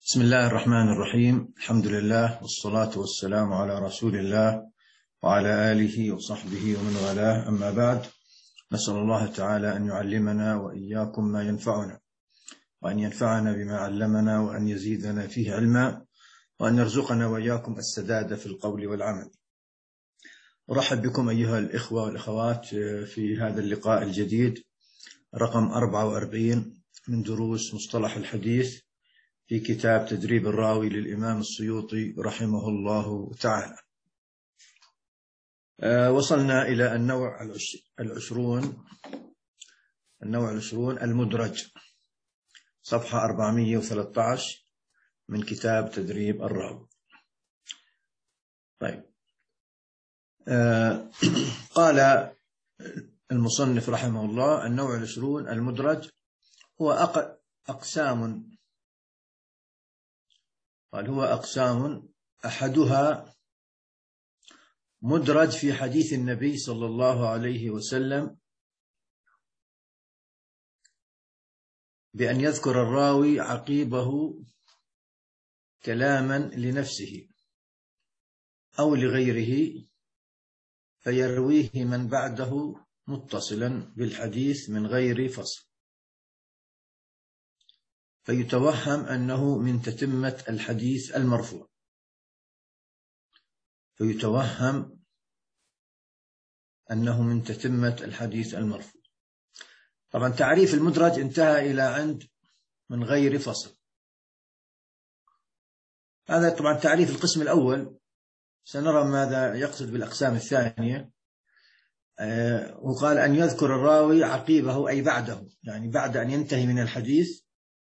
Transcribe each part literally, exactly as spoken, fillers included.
بسم الله الرحمن الرحيم. الحمد لله والصلاة والسلام على رسول الله وعلى آله وصحبه ومن والاه، أما بعد. نسأل الله تعالى أن يعلمنا وإياكم ما ينفعنا، وأن ينفعنا بما علمنا، وأن يزيدنا فيه علما، وأن يرزقنا وإياكم السداد في القول والعمل. أرحب بكم أيها الإخوة والأخوات في هذا اللقاء الجديد رقم أربعة وأربعين من دروس مصطلح الحديث في كتاب تدريب الراوي للإمام السيوطي رحمه الله تعالى. أه وصلنا إلى النوع العشرون النوع العشرون المدرج، صفحة أربعمئة وثلاثة عشر من كتاب تدريب الراوي. طيب، أه قال المصنف رحمه الله: النوع العشرون المدرج هو أقسام قال هو أقسام أحدها مدرج في حديث النبي صلى الله عليه وسلم بأن يذكر الراوي عقيبه كلاما لنفسه أو لغيره فيرويه من بعده متصلا بالحديث من غير فصل، فيتوهم أنه من تتمة الحديث المرفوع فيتوهم أنه من تتمة الحديث المرفوع. طبعا تعريف المدرج انتهى إلى عند من غير فصل. هذا طبعا تعريف القسم الأول. سنرى ماذا يقصد بالأقسام الثانية. آه وقال أن يذكر الراوي عقيبه أي بعده، يعني بعد أن ينتهي من الحديث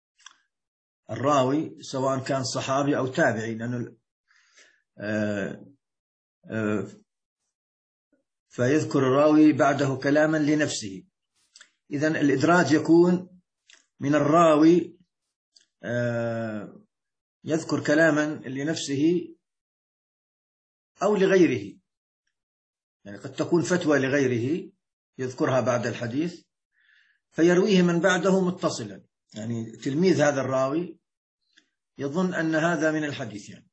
الراوي سواء كان صحابي أو تابعي، لأنه آه آه فيذكر الراوي بعده كلاما لنفسه. إذن الإدراج يكون من الراوي آه يذكر كلاما لنفسه أو لغيره، يعني قد تكون فتوى لغيره يذكرها بعد الحديث فيرويه من بعده متصلا، يعني تلميذ هذا الراوي يظن أن هذا من الحديث، يعني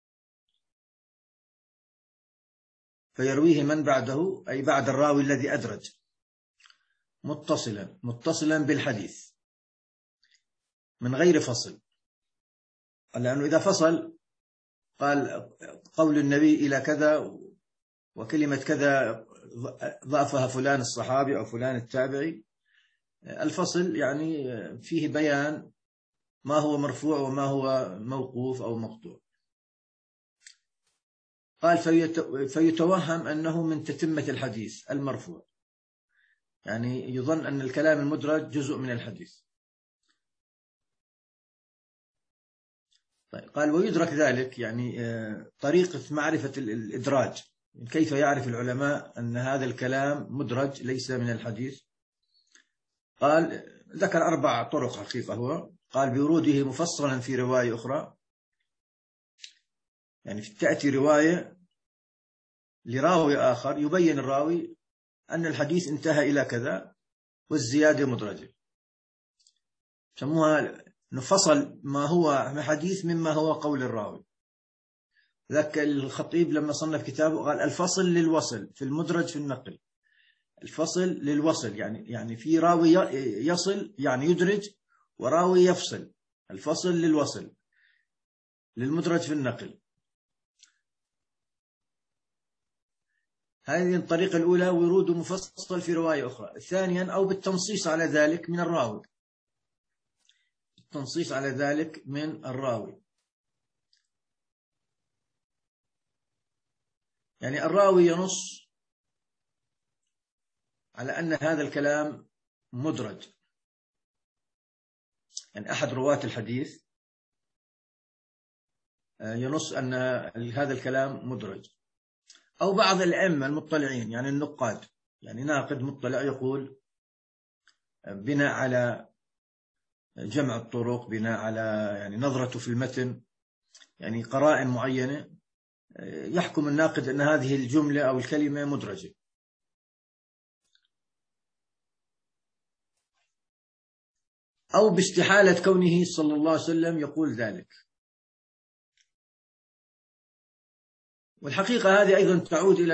فيرويه من بعده أي بعد الراوي الذي أدرج متصلا متصلا بالحديث من غير فصل. لأنه إذا فصل قال قول النبي إلى كذا وكلمة كذا ضافها فلان الصحابي أو فلان التابعي، الفصل يعني فيه بيان ما هو مرفوع وما هو موقوف أو مقطوع. قال فيتوهم أنه من تتمة الحديث المرفوع، يعني يظن أن الكلام المدرج جزء من الحديث. طيب، قال ويدرك ذلك، يعني طريقة معرفة الإدراج، كيف يعرف العلماء أن هذا الكلام مدرج ليس من الحديث. قال ذكر أربع طرق حقيقة. هو قال بوروده مفصلا في رواية أخرى، يعني تأتي رواية لراوي آخر يبين الراوي أن الحديث انتهى إلى كذا والزيادة مدرجة، سموها نفصل ما هو حديث مما هو قول الراوي. ذاك الخطيب لما صنف كتابه قال الفصل للوصل في المدرج في النقل. الفصل للوصل يعني يعني في راوي يصل يعني يدرج، وراوي يفصل. الفصل للوصل للمدرج في النقل. هذه الطريقة الأولى، ورود مفصل في رواية أخرى. ثانيا أو بالتنصيص على ذلك من الراوي التنصيص على ذلك من الراوي يعني الراوي ينص على أن هذا الكلام مدرج، يعني أحد رواة الحديث ينص أن هذا الكلام مدرج، أو بعض الأئمة المطلعين يعني النقاد، يعني ناقد مطلع يقول بناء على جمع الطرق، بناء على يعني نظرته في المتن، يعني قرائن معينة، يحكم الناقد أن هذه الجملة أو الكلمة مدرجة. أو باستحالة كونه صلى الله عليه وسلم يقول ذلك، والحقيقة هذه أيضا تعود إلى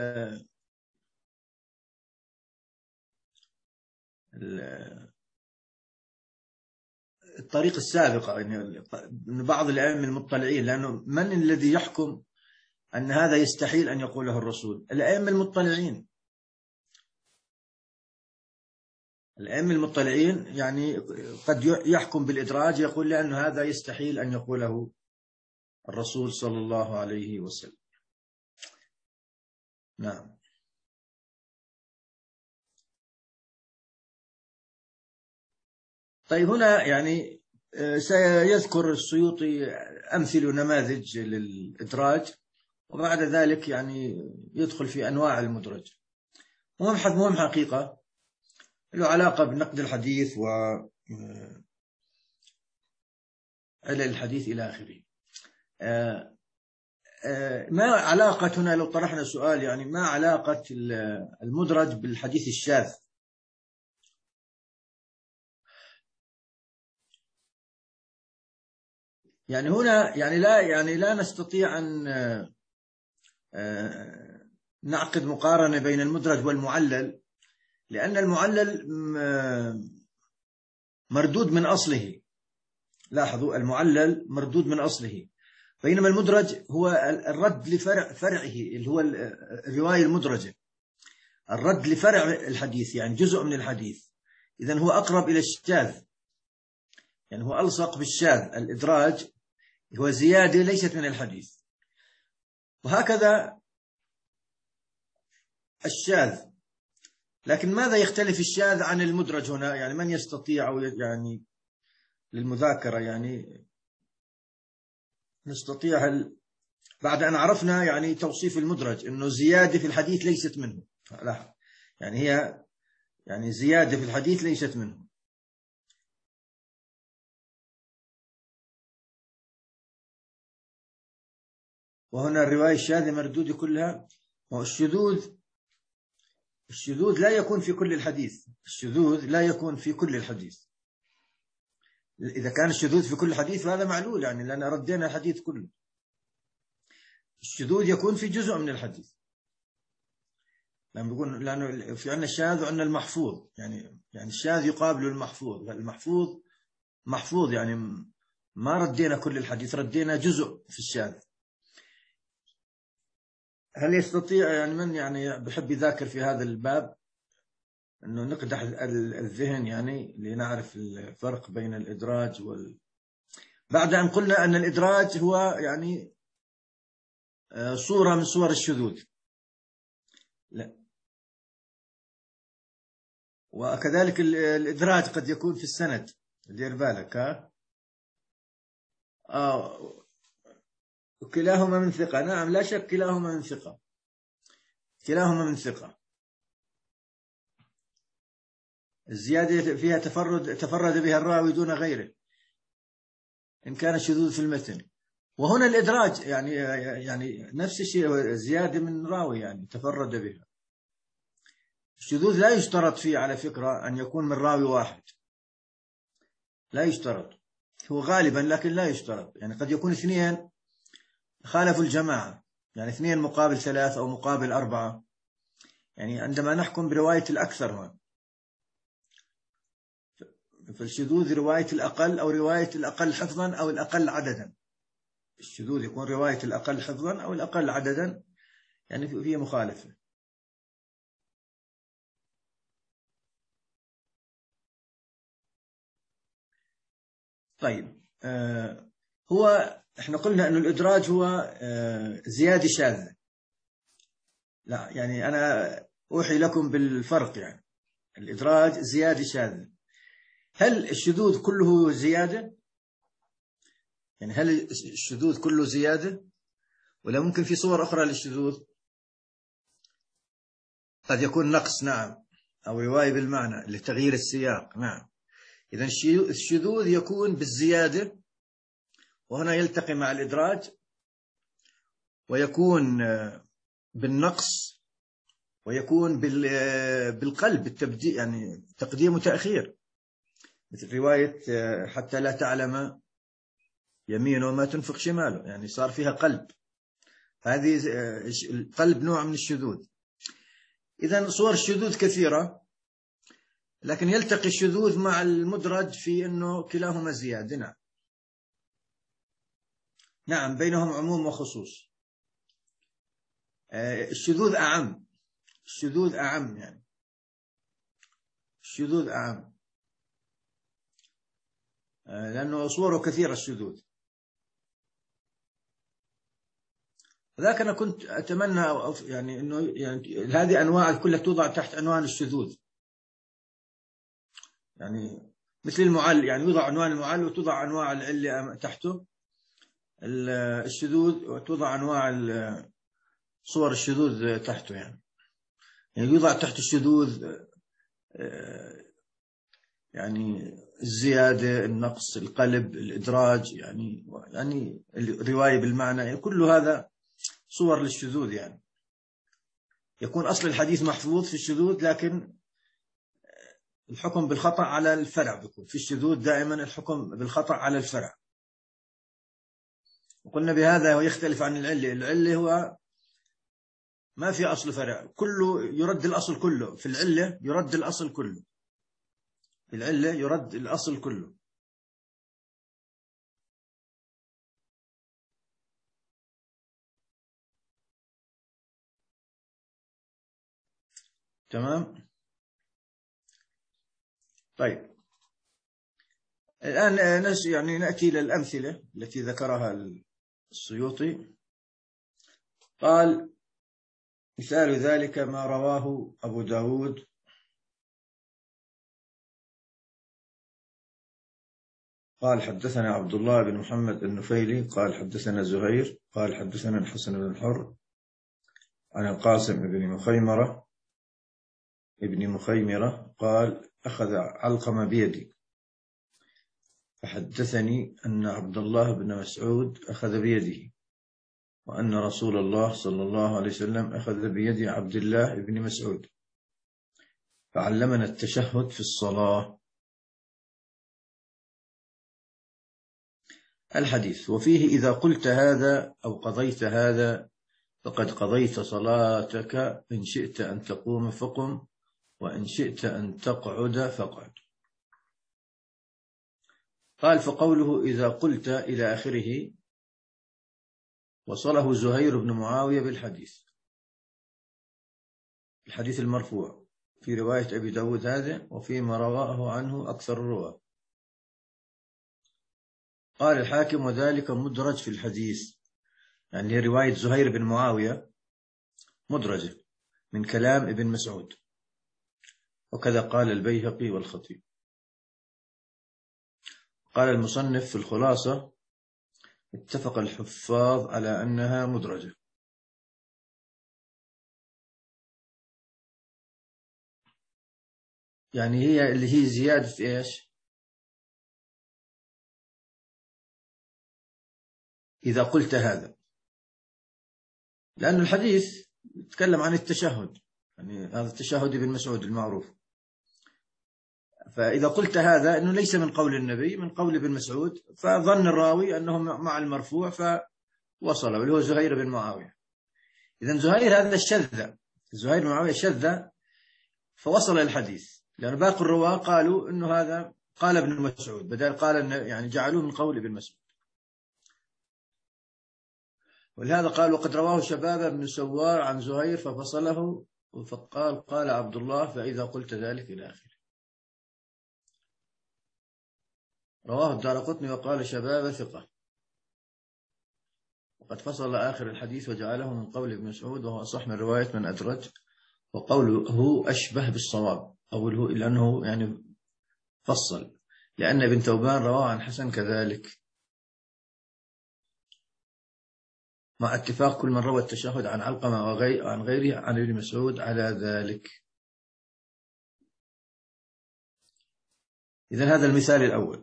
الطريقة السابقة، يعني بعض الأئمة المطلعين، لأنه من الذي يحكم أن هذا يستحيل أن يقوله الرسول؟ الأئمة المطلعين. الأئمة المطلعين يعني قد يحكم بالإدراج، يقول لأن هذا يستحيل أن يقوله الرسول صلى الله عليه وسلم. نعم. طيب هنا يعني سيذكر السيوطي أمثل ونماذج للإدراج، وبعد ذلك يعني يدخل في أنواع المدرج. ومبحث مهم حقيقة له علاقة بنقد الحديث و علل الحديث إلى آخره. ما علاقة هنا لو طرحنا سؤال، يعني ما علاقة المدرج بالحديث الشاذ؟ يعني هنا يعني لا يعني لا نستطيع أن نعقد مقارنة بين المدرج والمعلل، لأن المعلل مردود من أصله. لاحظوا، المعلل مردود من أصله، بينما المدرج هو الرد لفرع فرعه، اللي هو الرواية المدرجة، الرد لفرع الحديث، يعني جزء من الحديث. إذن هو أقرب إلى الشاذ، يعني هو ألصق بالشاذ. الإدراج هو زيادة ليست من الحديث. وهكذا الشاذ. لكن ماذا يختلف الشاذ عن المدرج هنا؟ يعني من يستطيع أو يعني للمذاكرة، يعني نستطيع هل بعد أن عرفنا يعني توصيف المدرج أنه زيادة في الحديث ليست منه. لا، يعني هي يعني زيادة في الحديث ليست منه. وهنا الرواية الشاذة مردودة كلها. والشذوذ الشذوذ لا يكون في كل الحديث. الشذوذ لا يكون في كل الحديث. إذا كان الشذوذ في كل حديث فهذا معلول، يعني لأن ردينا الحديث كله. الشذوذ يكون في جزء من الحديث، لأنه بيقول لأنه في عندنا الشاذ وعندنا المحفوظ. يعني يعني الشاذ يقابل المحفوظ. المحفوظ محفوظ يعني ما ردينا كل الحديث، ردينا جزء في الشاذ. هل يستطيع يعني من يعني بحب يذاكر في هذا الباب أنه نقدح الذهن، يعني لنعرف الفرق بين الإدراج وال بعد أن قلنا أن الإدراج هو يعني صورة من صور الشذوذ. لا، وكذلك الإدراج قد يكون في السند. دير بالك. ها آه كلاهما من ثقة. نعم، لا شك، كلاهما من ثقة. كلاهما من ثقة. الزيادة فيها تفرد تفرد بها الراوي دون غيره إن كان الشذوذ في المتن. وهنا الإدراج يعني يعني نفس الشيء، زيادة من راوي يعني تفرد بها. الشذوذ لا يشترط فيه على فكرة أن يكون من راوي واحد، لا يشترط. هو غالبا لكن لا يشترط. يعني قد يكون اثنين خالفوا الجماعة، يعني اثنين مقابل ثلاثة أو مقابل أربعة. يعني عندما نحكم برواية الأكثر هون، فالشذوذ رواية الأقل أو رواية الأقل حفظا أو الأقل عددا. الشذوذ يكون رواية الأقل حفظا أو الأقل عددا، يعني فيه مخالفة. طيب آه هو احنا قلنا أن الإدراج هو آه زيادة شاذة. لا، يعني أنا أوحي لكم بالفرق. يعني الإدراج زيادة شاذة. هل الشذوذ كله زيادة؟ يعني هل الشذوذ كله زيادة ولا ممكن في صور أخرى للشذوذ؟ قد يكون نقص، نعم، أو رواية بالمعنى لتغيير السياق، نعم. إذن الشذوذ يكون بالزيادة، وهنا يلتقي مع الإدراج، ويكون بالنقص، ويكون بالقلب التبديل، يعني تقديم وتأخير، مثل رواية حتى لا تعلم يمينه ما تنفق شماله، يعني صار فيها قلب. هذه القلب نوع من الشذوذ. إذن صور الشذوذ كثيرة، لكن يلتقي الشذوذ مع المدرج في أنه كلاهما زيادة. نعم نعم بينهم عموم وخصوص. الشذوذ أعم، الشذوذ أعم يعني الشذوذ أعم لأنه صوره كثيرة الشذوذ. ذاك أنا كنت أتمنى يعني أنه يعني هذه أنواع كلها توضع تحت عنوان الشذوذ، يعني مثل المعل، يعني يوضع عنوان المعل وتوضع أنواع العلة تحته الشذوذ، وتوضع أنواع صور الشذوذ تحته. يعني يعني يوضع تحت الشذوذ يعني الزيادة، النقص، القلب، الإدراج، يعني يعني الرواية بالمعنى، يعني كل هذا صور للشذوذ. يعني يكون أصل الحديث محفوظ في الشذوذ، لكن الحكم بالخطأ على الفرع. بيكون في الشذوذ دائما الحكم بالخطأ على الفرع. وقلنا بهذا ويختلف عن العلة. العلة هو ما في أصل فرع، كله يرد الأصل كله. في العلة يرد الأصل كله، في العلة يرد الأصل كله. تمام. طيب الآن يعني نأتي للأمثلة التي ذكرها السيوطي. قال: مثال ذلك ما رواه أبو داود قال: حدثنا عبد الله بن محمد النفيلي قال: حدثنا زهير قال: حدثنا الحسن بن الحر عن القاسم بن مخيمرة ابن مخيمرة قال: أخذ علقمة بيدي فحدثني أن عبد الله بن مسعود أخذ بيده، وأن رسول الله صلى الله عليه وسلم أخذ بيد عبد الله بن مسعود فعلمنا التشهد في الصلاة. الحديث: وفيه إذا قلت هذا أو قضيت هذا فقد قضيت صلاتك، إن شئت أن تقوم فقم، وإن شئت أن تقعد فاقعد. قال: فقوله إذا قلت إلى آخره وصله زهير بن معاوية بالحديث، الحديث المرفوع في رواية أبي داود هذا، وفيما رواه عنه أكثر الرواة. قال الحاكم: وذلك مدرج في الحديث، يعني رواية زهير بن معاوية مدرجة من كلام ابن مسعود، وكذا قال البيهقي والخطيب. قال المصنف في الخلاصة: اتفق الحفاظ على أنها مدرجة. يعني هي اللي هي زيادة إيش؟ إذا قلت هذا، لأن الحديث يتكلم عن التشهد، يعني هذا التشهد ابن مسعود المعروف. فإذا قلت هذا أنه ليس من قول النبي، من قول ابن مسعود، فظن الراوي أنه مع المرفوع فوصل، واللي هو زهير بن معاوية. إذن زهير هذا الشذ، زهير بن معاوية شذ فوصل الحديث، لأن باقي الرواة قالوا أنه هذا قال ابن مسعود، بدل قال، يعني جعلوه من قول ابن مسعود. ولهذا قال: وقد رواه شباب بن سوار عن زهير ففصله، فقال قال عبد الله فإذا قلت ذلك إلى آخره. رواه الدارقطني وقال شباب ثقة، وقد فصل آخر الحديث وجعله من قول ابن مسعود، وهو أصح من رواية من أدرج، وقوله أشبه بالصواب، أوله لأنه يعني فصل، لأن ابن ثوبان رواه عن حسن كذلك، مع اتفاق كل من روى التشهد عن علقمة وعن غيره عن ابن مسعود على ذلك. إذن هذا المثال الأول،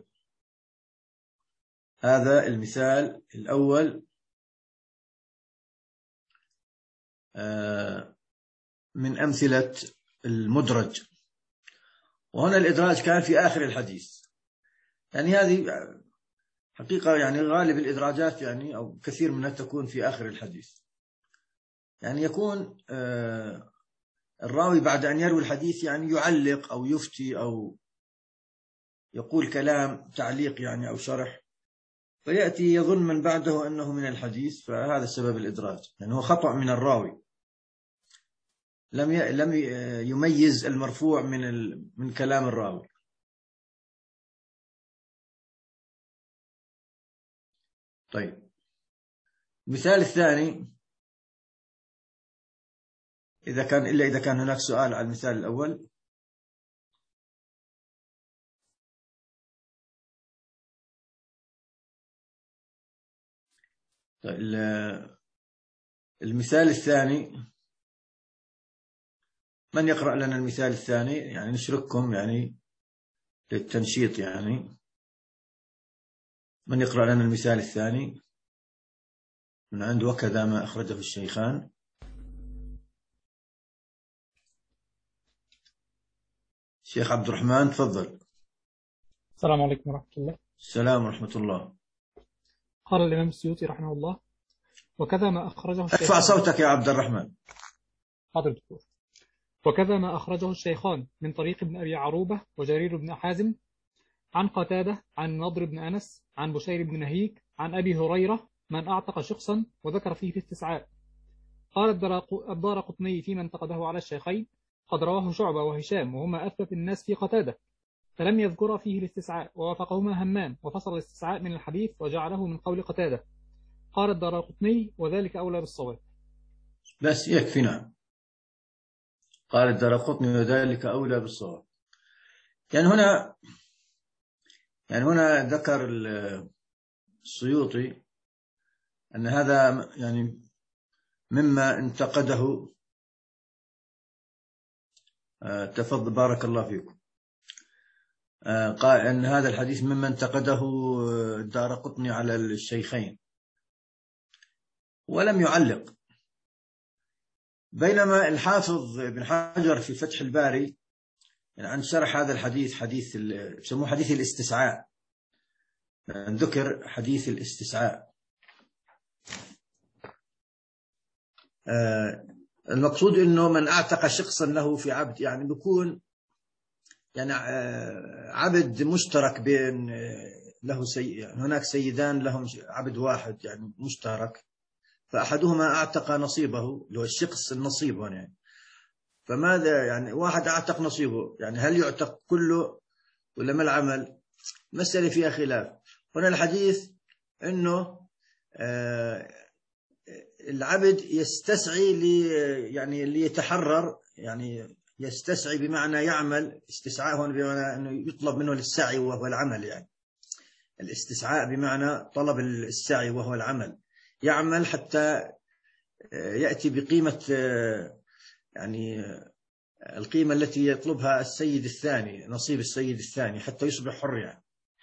هذا المثال الأول من أمثلة المدرج. وهنا الإدراج كان في آخر الحديث، يعني هذه حقيقة يعني غالب الإدراجات يعني أو كثير منها تكون في آخر الحديث. يعني يكون الراوي بعد أن يروي الحديث يعني يعلق أو يفتي أو يقول كلام تعليق يعني أو شرح، فيأتي يظن من بعده أنه من الحديث، فهذا سبب الإدراج. يعني هو خطأ من الراوي، لم لم يميز المرفوع من من كلام الراوي. طيب، المثال الثاني، إذا كان إلا إذا كان هناك سؤال على المثال الأول. طيب، المثال الثاني، من يقرأ لنا المثال الثاني؟ يعني نشرككم يعني للتنشيط. يعني من يقرأ لنا المثال الثاني من عند وكذا ما أخرجه الشيخان؟ شيخ عبد الرحمن تفضل. السلام عليكم ورحمة الله. السلام ورحمة الله. قال الإمام السيوطي رحمه الله: وكذا ما أخرجه الشيخان. ارفع صوتك يا عبد الرحمن. حاضر دكتور. وكذا ما أخرجه الشيخان من طريق ابن أبي عروبة وجرير بن حازم عن قتادة عن نضر بن أنس عن بشير بن نهيك عن أبي هريرة من أعتق شخصا، وذكر فيه الاستسعاء. قال الدارقطني فيما انتقده على الشيخين: قد رواه شعبة وهشام وهما أثبت الناس في قتادة، فلم يذكر فيه الاستسعاء، ووافقهما همام وفصل الاستسعاء من الحديث وجعله من قول قتادة. قال الدارقطني: وذلك أولى بالصواب. بس يكفي. نعم، قال الدارقطني وذلك أولى بالصواب. يعني هنا يعني هنا ذكر السيوطي أن هذا يعني مما انتقده. تفضل بارك الله فيكم. قال أن هذا الحديث مما انتقده الدارقطني على الشيخين ولم يعلق، بينما الحافظ ابن حجر في فتح الباري يعني عن شرح هذا الحديث، حديث يسموه حديث الاستسعاء، ذكر حديث الاستسعاء. المقصود انه من اعتق شخصا له في عبد، يعني بيكون يعني عبد مشترك بين له سي... يعني هناك سيدان لهم عبد واحد يعني مشترك، فأحدهما أعتق نصيبه اللي هو الشخص النصيب هنا يعني. فماذا يعني واحد أعتق نصيبه، يعني هل يعتق كله ولا ما العمل؟ مسألة فيها خلاف. هنا الحديث إنه آه العبد يستسعي لي يعني ليتحرر، يعني يستسعي بمعنى يعمل. استسعاء هنا بمعنى أنه يطلب منه السعي وهو العمل، يعني الاستسعاء بمعنى طلب السعي وهو العمل، يعمل حتى يأتي بقيمة يعني القيمة التي يطلبها السيد الثاني، نصيب السيد الثاني، حتى يصبح حر يعني.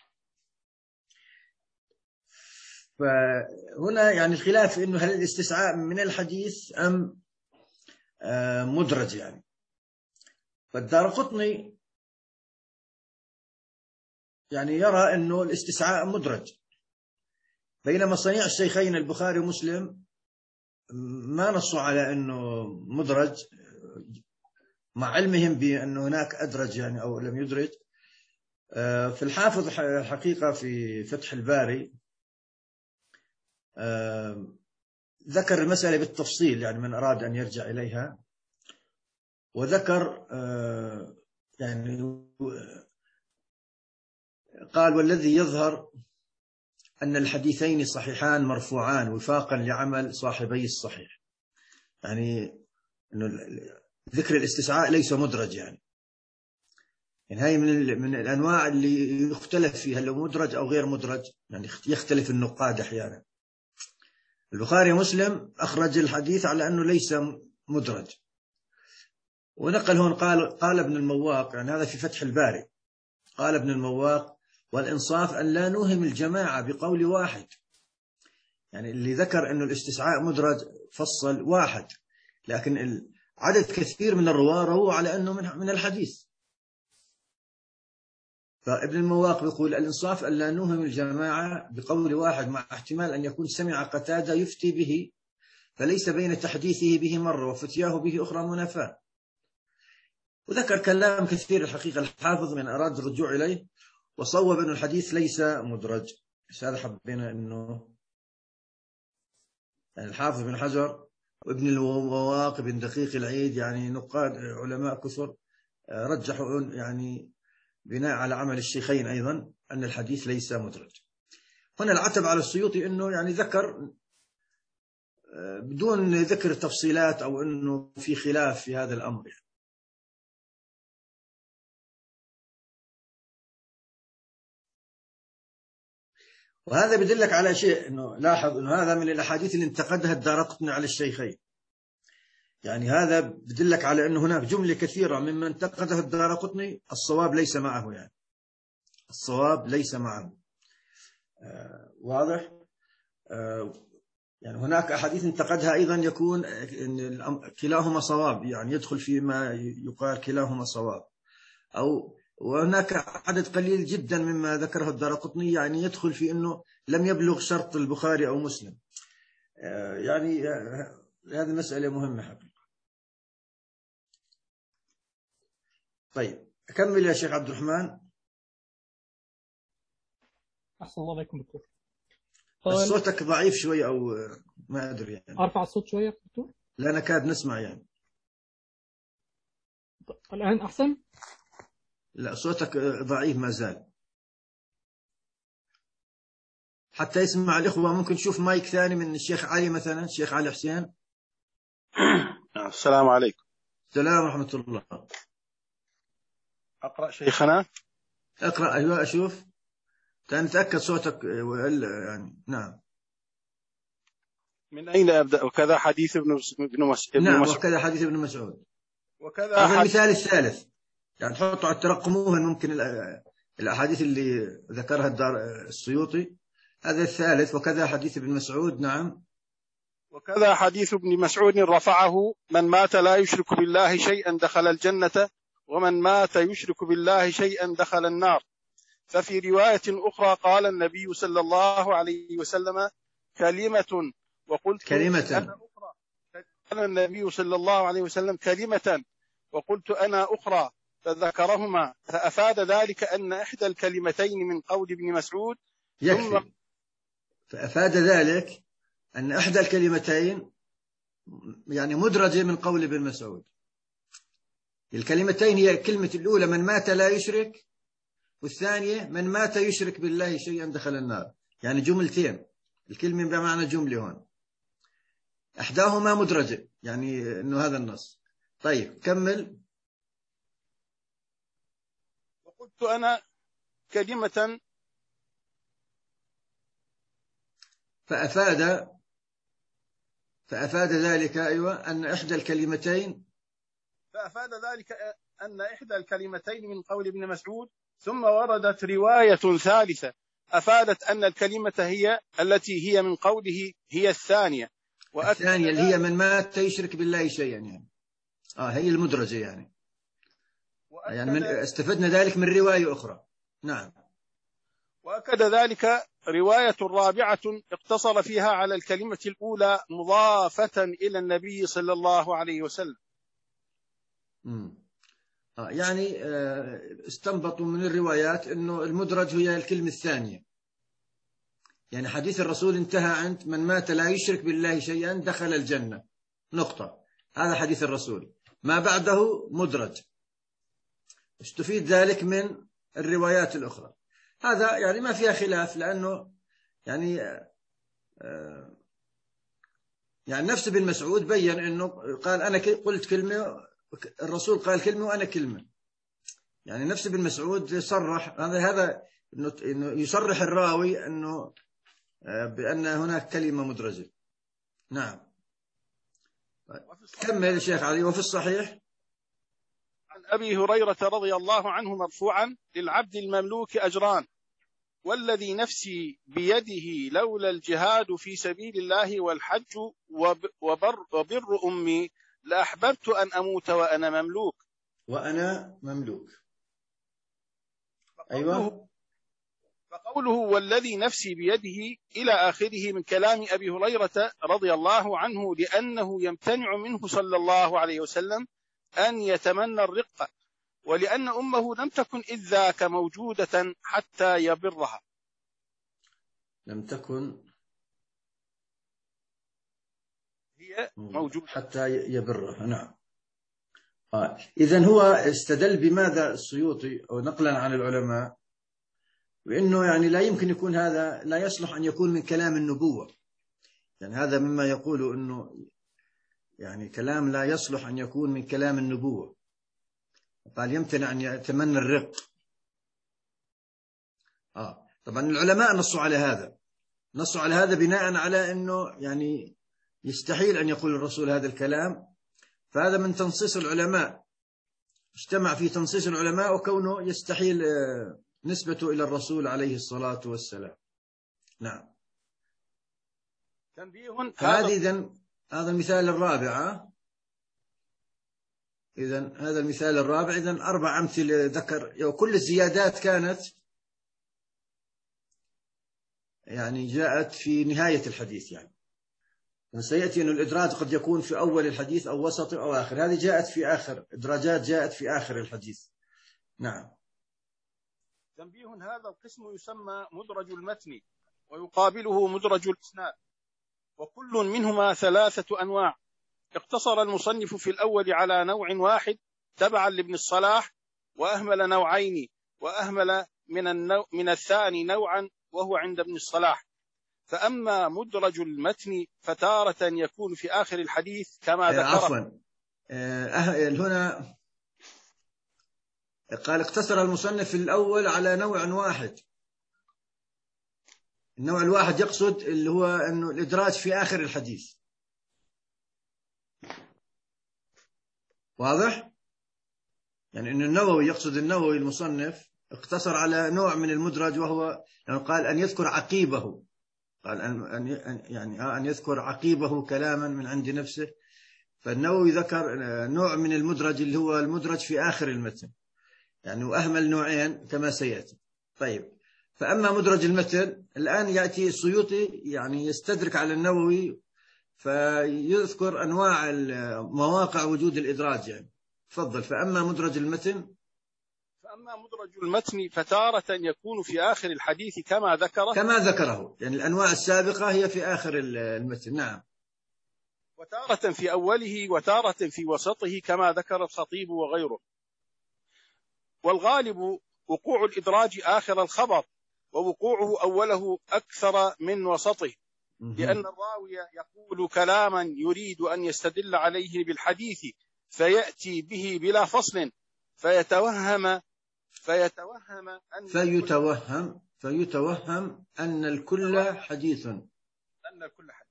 فهنا يعني الخلاف إنه هل الاستسعاء من الحديث أم مدرج يعني. فالدارقطني يعني يرى إنه الاستسعاء مدرج، بينما صنيع الشيخين البخاري ومسلم ما نصوا على إنه مدرج، مع علمهم بأنه هناك أدرج يعني أو لم يدرج. في الحافظ الحقيقة في فتح الباري ذكر المسألة بالتفصيل، يعني من أراد أن يرجع إليها، وذكر يعني قال: والذي يظهر أن الحديثين صحيحان مرفوعان وفاقا لعمل صاحبي الصحيح. يعني أنه ذكر الاستسعاء ليس مدرج، يعني يعني هاي من من الأنواع اللي يختلف فيها لو مدرج أو غير مدرج، يعني يختلف النقاد أحيانا. البخاري ومسلم أخرج الحديث على أنه ليس مدرج، ونقل هون قال قال ابن المواق، يعني هذا في فتح الباري، قال ابن المواق: والإنصاف أن لا نوهم الجماعة بقول واحد. يعني اللي ذكر أنه الاستسعاء مدرج فصل واحد، لكن عدد كثير من الرواة رووا على أنه من الحديث. فابن المواق يقول: الإنصاف أن لا نوهم الجماعة بقول واحد، مع احتمال أن يكون سمع قتادة يفتي به فليس بين تحديثه به مرة وفتياه به أخرى منافاة. وذكر كلام كثير الحقيقة الحافظ من أراد الرجوع إليه، وصوب أن الحديث ليس مدرج. بس هذا حبينا أنه يعني الحافظ بن حجر وابن الوواق بن دقيق العيد يعني نقاد علماء كثر رجحوا يعني بناء على عمل الشيخين أيضا أن الحديث ليس مدرج. هنا العتب على السيوطي أنه يعني ذكر بدون ذكر تفصيلات أو أنه في خلاف في هذا الأمر يعني. وهذا بدلك على شيء، أنه لاحظ أنه هذا من الأحاديث اللي انتقدها الدارقطني على الشيخين. يعني هذا بدلك على أنه هناك جملة كثيرة مما انتقده الدارقطني الصواب ليس معه، يعني الصواب ليس معه. آه واضح؟ آه يعني هناك أحاديث انتقدها أيضا يكون إن كلاهما صواب، يعني يدخل فيما يقال كلاهما صواب. أو وهناك عدد قليل جدا مما ذكره الدارقطني يعني يدخل في أنه لم يبلغ شرط البخاري أو مسلم. آه يعني آه هذه مسألة مهمة حقيقة. طيب أكمل يا شيخ عبد الرحمن. أحسن الله عليكم دكتور. بس صوتك ضعيف شوي أو ما أدري يعني. أرفع الصوت شوية دكتور؟ لا نكاد نسمع يعني. الآن أحسن؟ لا صوتك ضعيف ما زال. حتى يسمع الإخوة ممكن نشوف مايك ثاني من الشيخ علي مثلا، الشيخ علي حسين. السلام عليكم. السلام ورحمة الله. أقرأ شيخنا؟ أقرأ. أيوة أشوف. نتأكد صوتك يعني. نعم. من أين أبدأ؟ وكذا حديث ابن ابن مسعود. نعم وكذا حديث ابن مسعود. وكذا هذا المثال الثالث، يعني تحطوا على الترقموها ممكن الأحاديث اللي ذكرها الدار السيوطي. هذا الثالث وكذا حديث ابن مسعود. نعم. وكذا حديث ابن مسعود رفعه: من مات لا يشرك بالله شيئا دخل الجنة، ومن مات يشرك بالله شيئا دخل النار. ففي رواية أخرى قال النبي صلى الله عليه وسلم: كلمة وقلت كلمة أنا أخرى. قال النبي صلى الله عليه وسلم: كلمة وقلت أنا أخرى، فذكرهما، فأفاد ذلك أن إحدى الكلمتين من قول ابن مسعود. يكفي. ثم فأفاد ذلك أن إحدى الكلمتين يعني مدرجة من قول ابن مسعود. الكلمتين هي كلمة الأولى من مات لا يشرك، والثانية من مات يشرك بالله شيئا دخل النار، يعني جملتين. الكلمة بمعنى جملة هون، إحداهما مدرجة، يعني إنه هذا النص. طيب كمل. وقلت أنا كلمة فأفاد فأفاد ذلك أيوة أن إحدى الكلمتين فأفاد ذلك أن إحدى الكلمتين من قول ابن مسعود. ثم وردت رواية ثالثة أفادت أن الكلمة هي التي هي من قوله هي الثانية. الثانية اللي هي من مات يشرك بالله شيئا، يعني آه هي المدرجة يعني. يعني من استفدنا ذلك من رواية أخرى. نعم. وأكد ذلك رواية رابعة اقتصر فيها على الكلمة الأولى مضافة إلى النبي صلى الله عليه وسلم. مم. آه يعني آه استنبطوا من الروايات أنه المدرج هي الكلمة الثانية. يعني حديث الرسول انتهى عند من مات لا يشرك بالله شيئا دخل الجنة، نقطة. هذا حديث الرسول، ما بعده مدرج. استفيد ذلك من الروايات الأخرى. هذا يعني ما فيها خلاف، لأنه يعني آه يعني نفس ابن مسعود بيّن أنه قال أنا قلت كلمة، الرسول قال كلمة وأنا كلمة. يعني نفس ابن مسعود صرح هذا هذا إنه يصرح الراوي أنه بأن هناك كلمة مدرجة. نعم. كمل الشيخ علي. وفي الصحيح عن أبي هريرة رضي الله عنه مرفوعا: للعبد المملوك أجران، والذي نفسي بيده لولا الجهاد في سبيل الله والحج وبر, وبر أمي لأحببت أن أموت وأنا مملوك. وأنا مملوك. فقوله, أيوة. قوله والذي نفسي بيده إلى آخره من كلام أبي هريرة رضي الله عنه، لأنه يمتنع منه صلى الله عليه وسلم أن يتمنى الرقة، ولأن أمه لم تكن إذ ذاك موجودة حتى يبرها. لم تكن هي موجودة حتى يبرها. نعم. آه. إذن هو استدل بماذا السيوطي أو نقلا عن العلماء بأنه يعني لا يمكن يكون هذا، لا يصلح أن يكون من كلام النبوة. يعني هذا مما يقول أنه يعني كلام لا يصلح أن يكون من كلام النبوة. قال يمتنع أن يتمنى الرق. آه. طبعا العلماء نصوا على هذا، نصوا على هذا بناء على أنه يعني يستحيل أن يقول الرسول هذا الكلام، فهذا من تنصيص العلماء، اجتمع في تنصيص العلماء وكونه يستحيل نسبته إلى الرسول عليه الصلاة والسلام. نعم. هذه إذن هذا المثال الرابع. إذن هذا المثال الرابع. إذن أربع أمثلة ذكر، وكل الزيادات كانت يعني جاءت في نهاية الحديث. يعني سيأتي أن الإدراج قد يكون في أول الحديث أو وسط أو آخر، هذه جاءت في آخر، إدراجات جاءت في آخر الحديث. نعم. تنبيه: هذا القسم يسمى مدرج المتن، ويقابله مدرج الإسناد، وكل منهما ثلاثة أنواع. اقتصر المصنف في الأول على نوع واحد تبعا لابن الصلاح، وأهمل نوعين، وأهمل من, النوع من الثاني نوعا وهو عند ابن الصلاح. فأما مدرج المتن فتارة يكون في آخر الحديث كما ذكر. عفوا أه هنا قال اقتصر المصنف في الأول على نوع واحد. النوع الواحد يقصد اللي هو أنه الإدراج في آخر الحديث. واضح؟ يعني أن النووي يقصد النووي المصنف اقتصر على نوع من المدرج، وهو يعني قال أن يذكر عقيبه، قال أن يعني أن يذكر عقيبه كلاما من عند نفسه. فالنووي ذكر نوع من المدرج اللي هو المدرج في آخر المتن، يعني وأهمل نوعين كما سيأتي. طيب، فأما مدرج المتن الآن يأتي السيوطي يعني يستدرك على النووي فيذكر أنواع مواقع وجود الإدراج. يعني تفضل. فأما مدرج المتن فأما مدرج المتن فتارة يكون في آخر الحديث كما ذكره كما ذكره يعني الأنواع السابقة هي في آخر المتن. نعم. وتارة في أوله، وتارة في وسطه كما ذكر الخطيب وغيره. والغالب وقوع الإدراج آخر الخبر، ووقوعه أوله أكثر من وسطه، لأن الراوي يقول كلاما يريد أن يستدل عليه بالحديث فيأتي به بلا فصل، فيتوهم فيتوهم أن فيتوهم فيتوهم أن الكل حديث أن الكل حديث.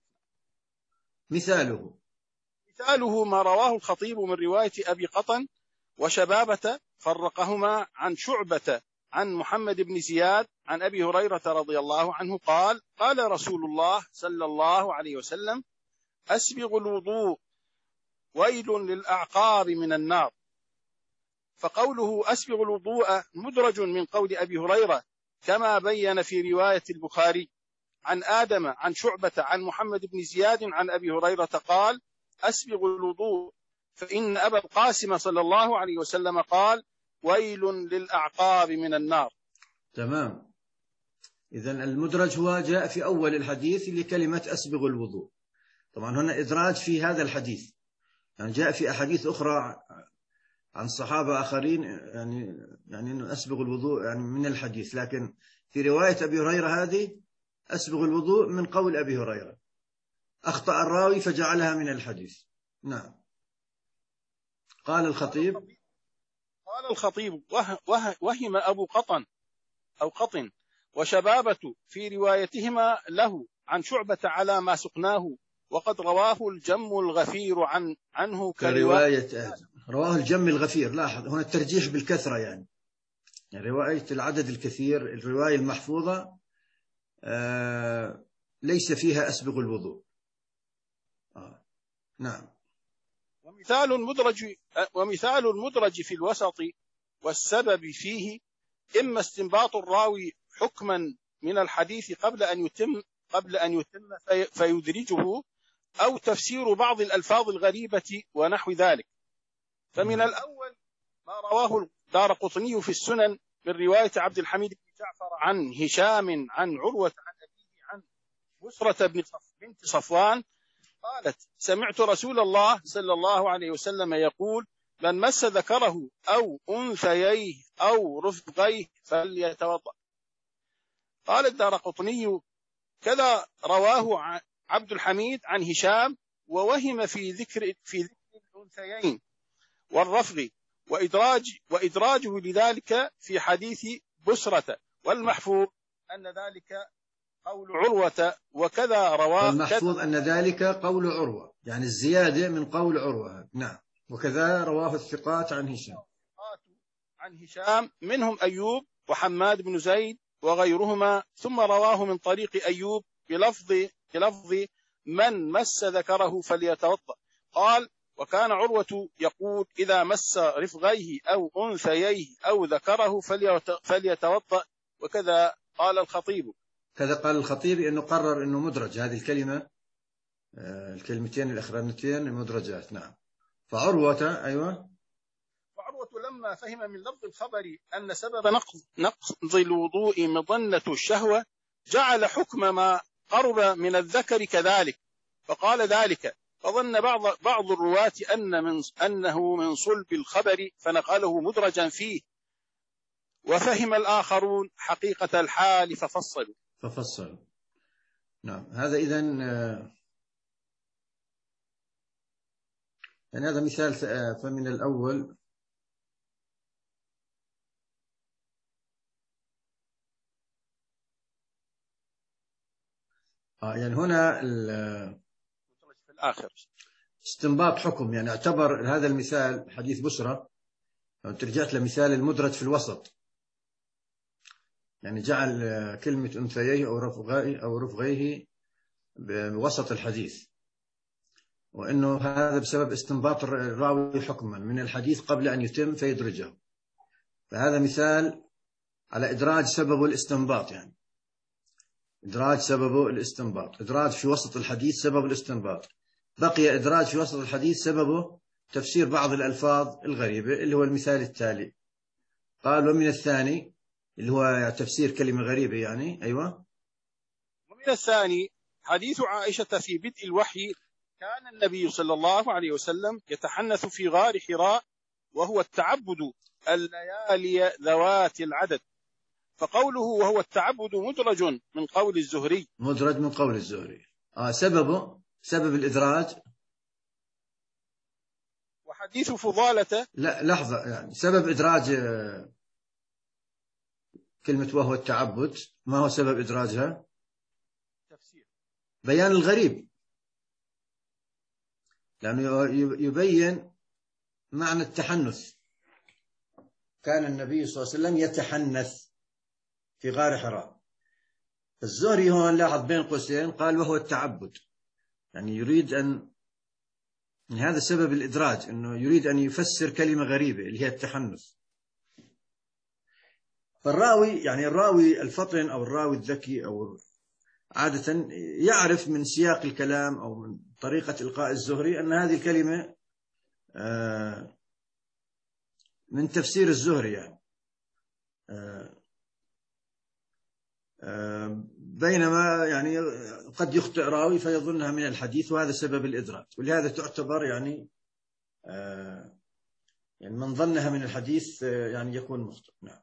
مثاله مثاله ما رواه الخطيب من رواية أبي قطن وشبابة فرقهما عن شعبة عن محمد بن زياد عن أبي هريرة رضي الله عنه قال: قال رسول الله صلى الله عليه وسلم: أسبغ الوضوء ويل للأعقاب من النار. فقوله أسبغ الوضوء مدرج من قول أبي هريرة، كما بين في رواية البخاري عن آدم عن شعبة عن محمد بن زياد عن أبي هريرة قال: أسبغ الوضوء فإن أبا القاسم صلى الله عليه وسلم قال: ويل للأعقاب من النار. تمام. إذن المدرج هو جاء في أول الحديث لكلمة أسبغ الوضوء. طبعا هنا إدراج في هذا الحديث، يعني جاء في أحاديث أخرى عن صحابة آخرين يعني يعني إنه أسبغ الوضوء يعني من الحديث، لكن في رواية أبي هريرة هذه أسبغ الوضوء من قول أبي هريرة، أخطأ الراوي فجعلها من الحديث. نعم. قال الخطيب قال الخطيب وه وه وهم أبو قطن أو قطن وشبابة في روايتهما له عن شعبة على ما سقناه، وقد رواه الجم الغفير عن عنه كرواية آدم. رواه الجم الغفير. لاحظ هنا الترجيح بالكثرة، يعني, يعني رواية العدد الكثير، الرواية المحفوظة آه ليس فيها أسبغ الوضوء. آه. نعم. ومثال المدرج ومثال المدرج في الوسط والسبب فيه إما استنباط الراوي حكما من الحديث قبل أن يتم قبل أن يتم في فيدرجه، أو تفسير بعض الألفاظ الغريبة ونحو ذلك. فمن الأول ما رواه الدارقطني في السنن من رواية عبد الحميد بن جعفر عن هشام عن عروة عن أبيه عن بسرة بنت صفوان قالت: سمعت رسول الله صلى الله عليه وسلم يقول: من مس ذكره أو أنثييه أو رفقيه فليتوضأ. قال الدارقطني: كذا رواه عبد الحميد عن هشام، ووهم في ذكر في ذكر الأنثيين والرفق وإدراج وإدراجه لذلك في حديث بسرة، والمحفوظ أن ذلك قول عروة، وكذا رواه المحفوظ أن ذلك قول عروة، يعني الزيادة من قول عروة. نعم. وكذا رواه الثقات عن هشام عن هشام منهم أيوب وحماد بن زيد وغيرهما، ثم رواه من طريق أيوب بلفظ بلفظ من مس ذكره فليتوضأ. قال: وكان عروة يقول: إذا مس رفغيه أو أنثييه أو ذكره فليتوضأ. وكذا قال الخطيب. كذا قال الخطيب أنه قرر أنه مدرج هذه الكلمة، الكلمتين الأخرانتين مدرجات. نعم. فعروة أيوة فعروة لما فهم من لفظ الخبر أن سبب نقض نقض الوضوء مظنة الشهوة، جعل حكم ما قرب من الذكر كذلك، فقال ذلك، فظن بعض بعض الرواة أن من أنه من صلب الخبر فنقله مدرجا فيه، وفهم الآخرون حقيقة الحال ففصلوا ففصلوا نعم. هذا إذن يعني هذا مثال. فمن الأول آه يعني هنا في الآخر استنباط حكم، يعني اعتبر هذا المثال حديث بسرة، لو أنت رجعت لمثال المدرج في الوسط، يعني جعل كلمة أنثييه أو رفغيه أو رفغيه بوسط الحديث، وأنه هذا بسبب استنباط الراوي حكما من الحديث قبل أن يتم فيدرجه. فهذا مثال على إدراج سببه الاستنباط، يعني إدراج سببه الاستنباط، إدراج في وسط الحديث سبب الاستنباط. بقي إدراج في وسط الحديث سببه تفسير بعض الألفاظ الغريبة، اللي هو المثال التالي. قال: ومن الثاني، اللي هو تفسير كلمة غريبة يعني. أيوة. ومن الثاني حديث عائشة في بدء الوحي: كان النبي صلى الله عليه وسلم يتحنث في غار حراء، وهو التعبد الليالي ذوات العدد. فقوله وهو التعبد مدرج من قول الزهري. مدرج من قول الزهري. آه سببه سبب الإدراج. وحديث فضالة. لا لحظة، يعني سبب إدراج كلمة وهو التعبد، ما هو سبب إدراجها؟ تفسير بيان الغريب، لأنه يبين معنى التحنث. كان النبي صلى الله عليه وسلم يتحنث في غار حراء. الزهري هون لاحظ بين قوسين قال وهو التعبد، يعني يريد أن، هذا سبب الإدراج، أنه يريد أن يفسر كلمة غريبة اللي هي التحنث. فالراوي يعني الراوي الفطن أو الراوي الذكي أو عادة يعرف من سياق الكلام أو من طريقة إلقاء الزهري أن هذه الكلمة من تفسير الزهري، يعني بينما يعني قد يخطئ راوي فيظنها من الحديث، وهذا سبب الإدراج. ولهذا تعتبر يعني يعني من ظنها من الحديث يعني يكون مخطئ. نعم.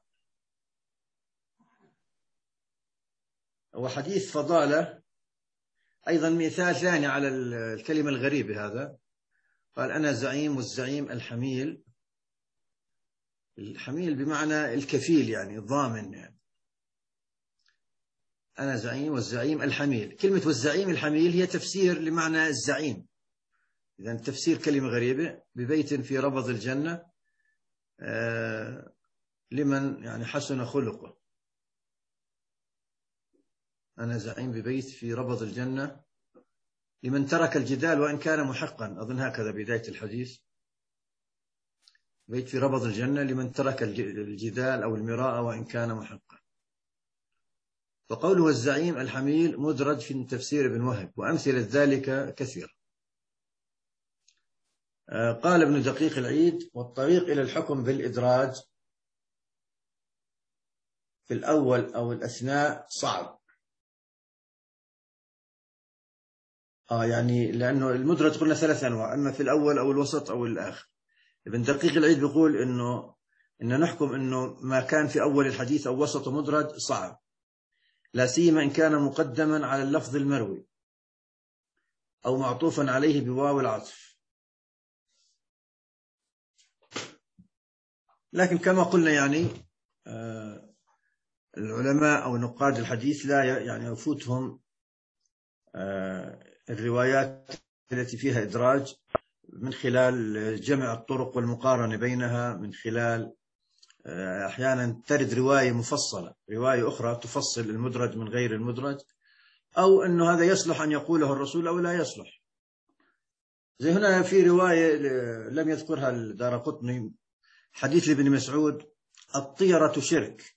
وحديث فضالة أيضا مثال ثاني على الكلمة الغريبة. هذا قال: أنا زعيم والزعيم الحميل. الحميل بمعنى الكفيل، يعني الضامن. يعني أنا زعيم والزعيم الحميل. كلمة والزعيم الحميل هي تفسير لمعنى الزعيم. إذن تفسير كلمة غريبة: ببيت في ربض الجنة آه لمن يعني حسن خلقه. أنا زعيم ببيت في ربض الجنة لمن ترك الجدال وإن كان محقا. أظن هكذا بداية الحديث: بيت في ربض الجنة لمن ترك الجدال أو المراء وإن كان محقا. وقوله الزعيم الحميل مدرج في تفسير ابن وهب، وأمثلة ذلك كثير. قال ابن دقيق العيد: والطريق إلى الحكم بالإدراج في الأول أو الأثناء صعب. آه يعني لأنه المدرج قلنا ثلاث أنواع، أما في الأول أو الوسط أو الآخر. ابن دقيق العيد بيقول إنه إن نحكم إنه ما كان في أول الحديث أو وسط مدرج صعب، لا سيما إن كان مقدما على اللفظ المروي أو معطوفا عليه بواو العطف. لكن كما قلنا يعني آه العلماء أو نقاد الحديث لا يعني يفوتهم آه الروايات التي فيها إدراج من خلال جمع الطرق والمقارنة بينها، من خلال آه أحيانا ترد رواية مفصلة، رواية أخرى تفصل المدرج من غير المدرج، أو أنه هذا يصلح أن يقوله الرسول أو لا يصلح. زي هنا في رواية لم يذكرها الدارقطني، حديث لابن مسعود: الطيرة شرك.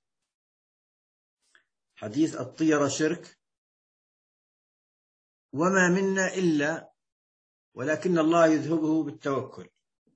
حديث الطيرة شرك، وما منا إلا ولكن الله يذهبه بالتوكل.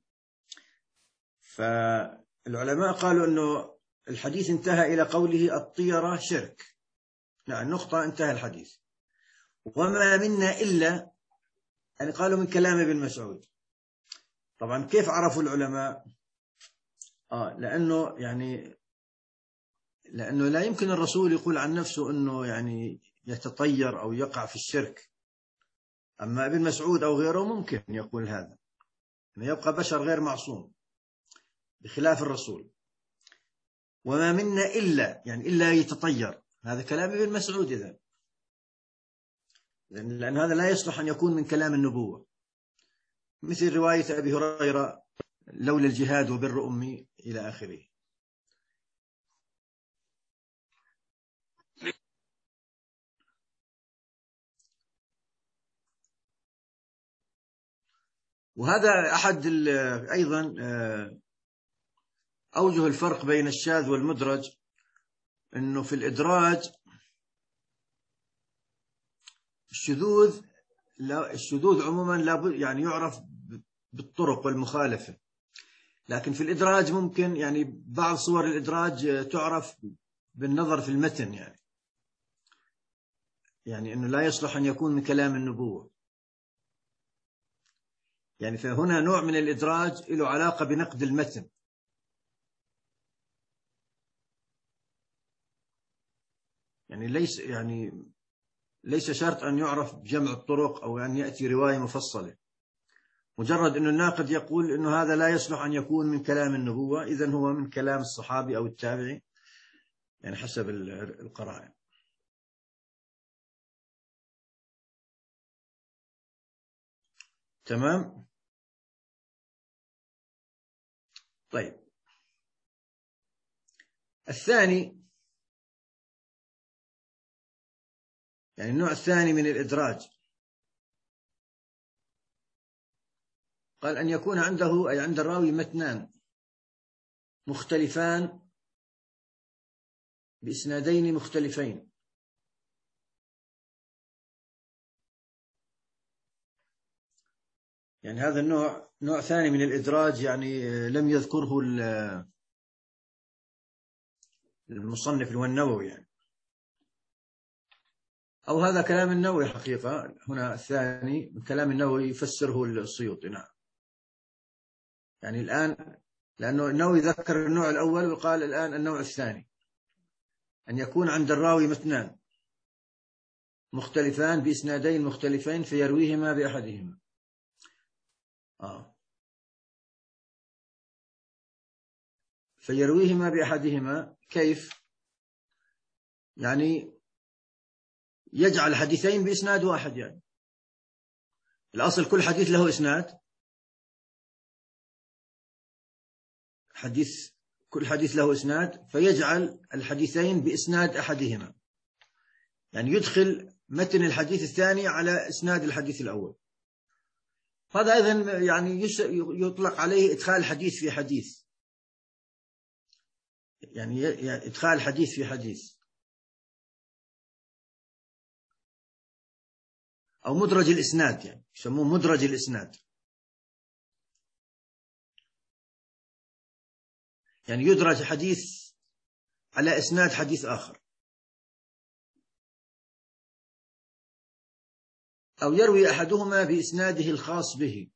فالعلماء قالوا أنه الحديث انتهى إلى قوله الطيرة شرك، نعم نقطة انتهى الحديث. وما منا إلا يعني قالوا من كلام ابن مسعود. طبعا كيف عرفوا العلماء؟ آه لأنه يعني لأنه لا يمكن الرسول يقول عن نفسه أنه يعني يتطير أو يقع في الشرك، أما ابن مسعود أو غيره ممكن يقول هذا، أنه يبقى بشر غير معصوم بخلاف الرسول. وما منا إلا يعني إلا يتطير، هذا كلام ابن مسعود إذن، لأن هذا لا يصلح أن يكون من كلام النبوة، مثل رواية أبي هريرة: لولا الجهاد وبر أمي إلى آخره. وهذا أحد أيضا أوجه الفرق بين الشاذ والمدرج، أنه في الإدراج الشذوذ لا الشذوذ عموما لا يعني يعرف بالطرق والمخالفة، لكن في الإدراج ممكن يعني بعض صور الإدراج تعرف بالنظر في المتن، يعني يعني أنه لا يصلح أن يكون من كلام النبوة. يعني فهنا نوع من الإدراج له علاقة بنقد المتن، يعني ليس يعني ليس شرط أن يعرف بجمع الطرق أو أن يأتي رواية مفصلة، مجرد أن الناقد يقول أنه هذا لا يصلح أن يكون من كلام النبوة، إذن هو من كلام الصحابي أو التابعي، يعني حسب القرائن. تمام. طيب الثاني، يعني النوع الثاني من الإدراج، قال أن يكون عنده أي عند الراوي متنان مختلفان بإسنادين مختلفين. يعني هذا النوع نوع ثاني من الإدراج، يعني لم يذكره المصنف اللي هو النووي، يعني أو هذا كلام النووي حقيقة. هنا الثاني من كلام النووي يفسره السيوطي. نعم، يعني الآن لأنه النووي ذكر النوع الأول وقال الآن النوع الثاني، أن يكون عند الراوي متنان مختلفان بإسنادين مختلفين فيرويهما بأحدهما. آه. فيرويهما بأحدهما كيف؟ يعني يجعل حديثين بإسناد واحد، يعني الأصل كل حديث له إسناد، حديث كل حديث له إسناد، فيجعل الحديثين بإسناد أحدهما، يعني يدخل متن الحديث الثاني على إسناد الحديث الأول. هذا أيضا يعني يطلق عليه إدخال حديث في حديث، يعني إدخال حديث في حديث. أو مدرج الإسناد، يعني يسموه مدرج الإسناد، يعني يدرج حديث على إسناد حديث آخر، أو يروي أحدهما بإسناده الخاص به.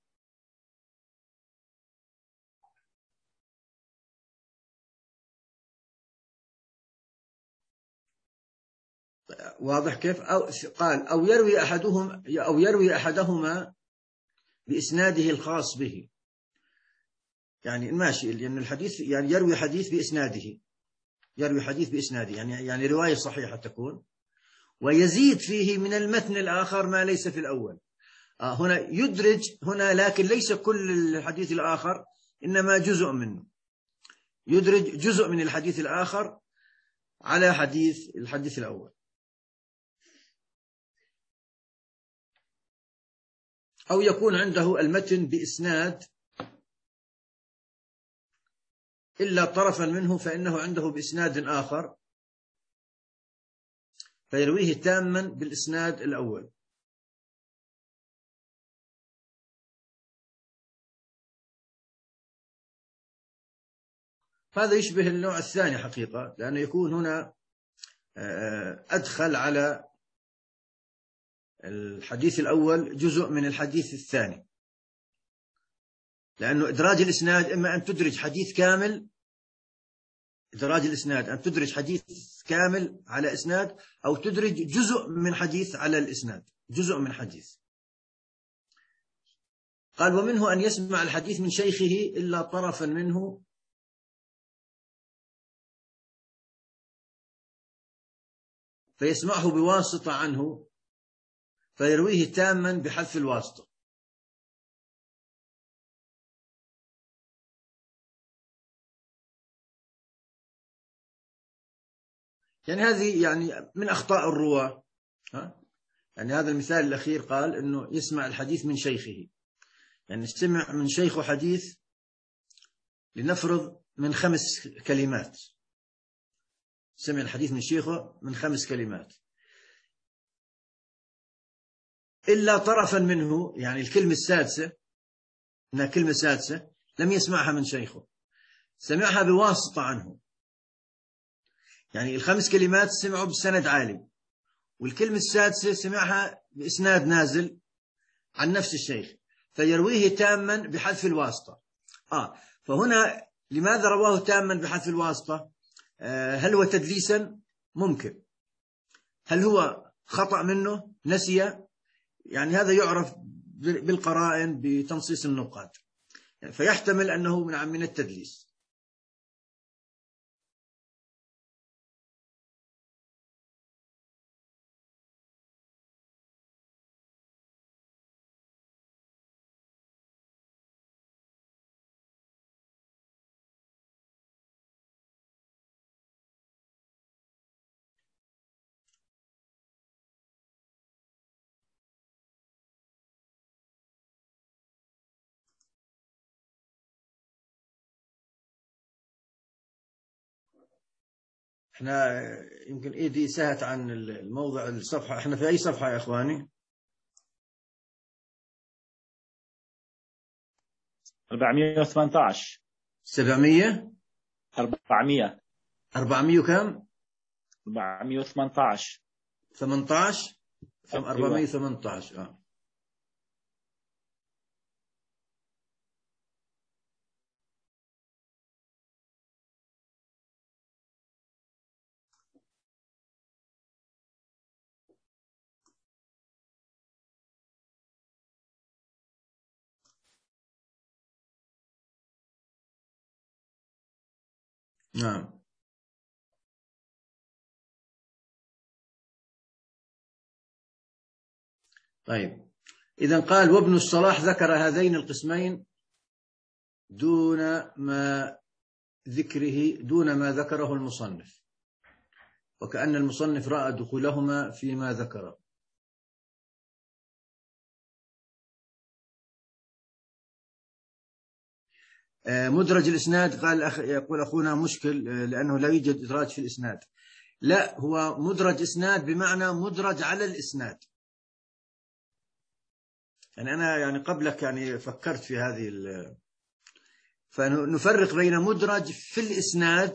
واضح كيف؟ أو قال أو يروي أحدهم أو يروي أحدهما بإسناده الخاص به، يعني ماشي، لأن الحديث يعني يروي حديث بإسناده، يروي حديث بإسناده يعني يعني رواية صحيحة تكون، ويزيد فيه من المتن الآخر ما ليس في الأول. آه هنا يدرج هنا، لكن ليس كل الحديث الآخر، إنما جزء منه، يدرج جزء من الحديث الآخر على حديث الحديث الأول. أو يكون عنده المتن بإسناد إلا طرفا منه فإنه عنده بإسناد آخر فيرويه تاما بالإسناد الأول. هذا يشبه النوع الثاني حقيقة، لأنه يكون هنا أدخل على الحديث الأول جزء من الحديث الثاني، لأنه إدراج الإسناد إما أن تدرج حديث كامل، إدراج الإسناد أن تدرج حديث كامل على إسناد، أو تدرج جزء من حديث على الإسناد، جزء من حديث. قال ومنه أن يسمع الحديث من شيخه إلا طرفا منه فيسمعه بواسطة عنه فيرويه تاما بحذف الواسطة. يعني هذه يعني من أخطاء الرواة. ها؟ يعني هذا المثال الأخير قال إنه يسمع الحديث من شيخه، يعني استمع من شيخه حديث لنفرض من خمس كلمات، سمع الحديث من شيخه من خمس كلمات، إلا طرفا منه، يعني الكلمة السادسة، إنها كلمة سادسة لم يسمعها من شيخه، سمعها بواسطة عنه. يعني الخمس كلمات سمعوا بسند عالي، والكلمة السادسة سمعها بإسناد نازل عن نفس الشيخ، فيرويه تاما بحذف الواسطة. آه فهنا لماذا رواه تاما بحذف الواسطة؟ آه هل هو تدليسا؟ ممكن. هل هو خطأ منه؟ نسي؟ يعني هذا يعرف بالقرائن بتنصيص النقاد، يعني فيحتمل أنه من من التدليس. احنا يمكن ايدي سهت عن الموضع الصفحة، احنا في اي صفحة يا اخواني؟ أربعمائة وثمانية عشر. سبعمية. أربعمائة. أربعمائة وكم؟ أربعمائة وثمانية عشر. ثمانية عشر. كم؟ أربعمائة وثمانية عشر. اه نعم. طيب إذا قال وابن الصلاح ذكر هذين القسمين دون ما ذكره دون ما ذكره المصنف، وكأن المصنف رأى دخولهما فيما ذكره. مدرج الإسناد قال أخ يقول أخونا مشكل لأنه لا يوجد إدراج في الإسناد. لا، هو مدرج إسناد بمعنى مدرج على الإسناد، يعني أنا يعني قبلك يعني فكرت في هذه ال... فنفرق بين مدرج في الإسناد.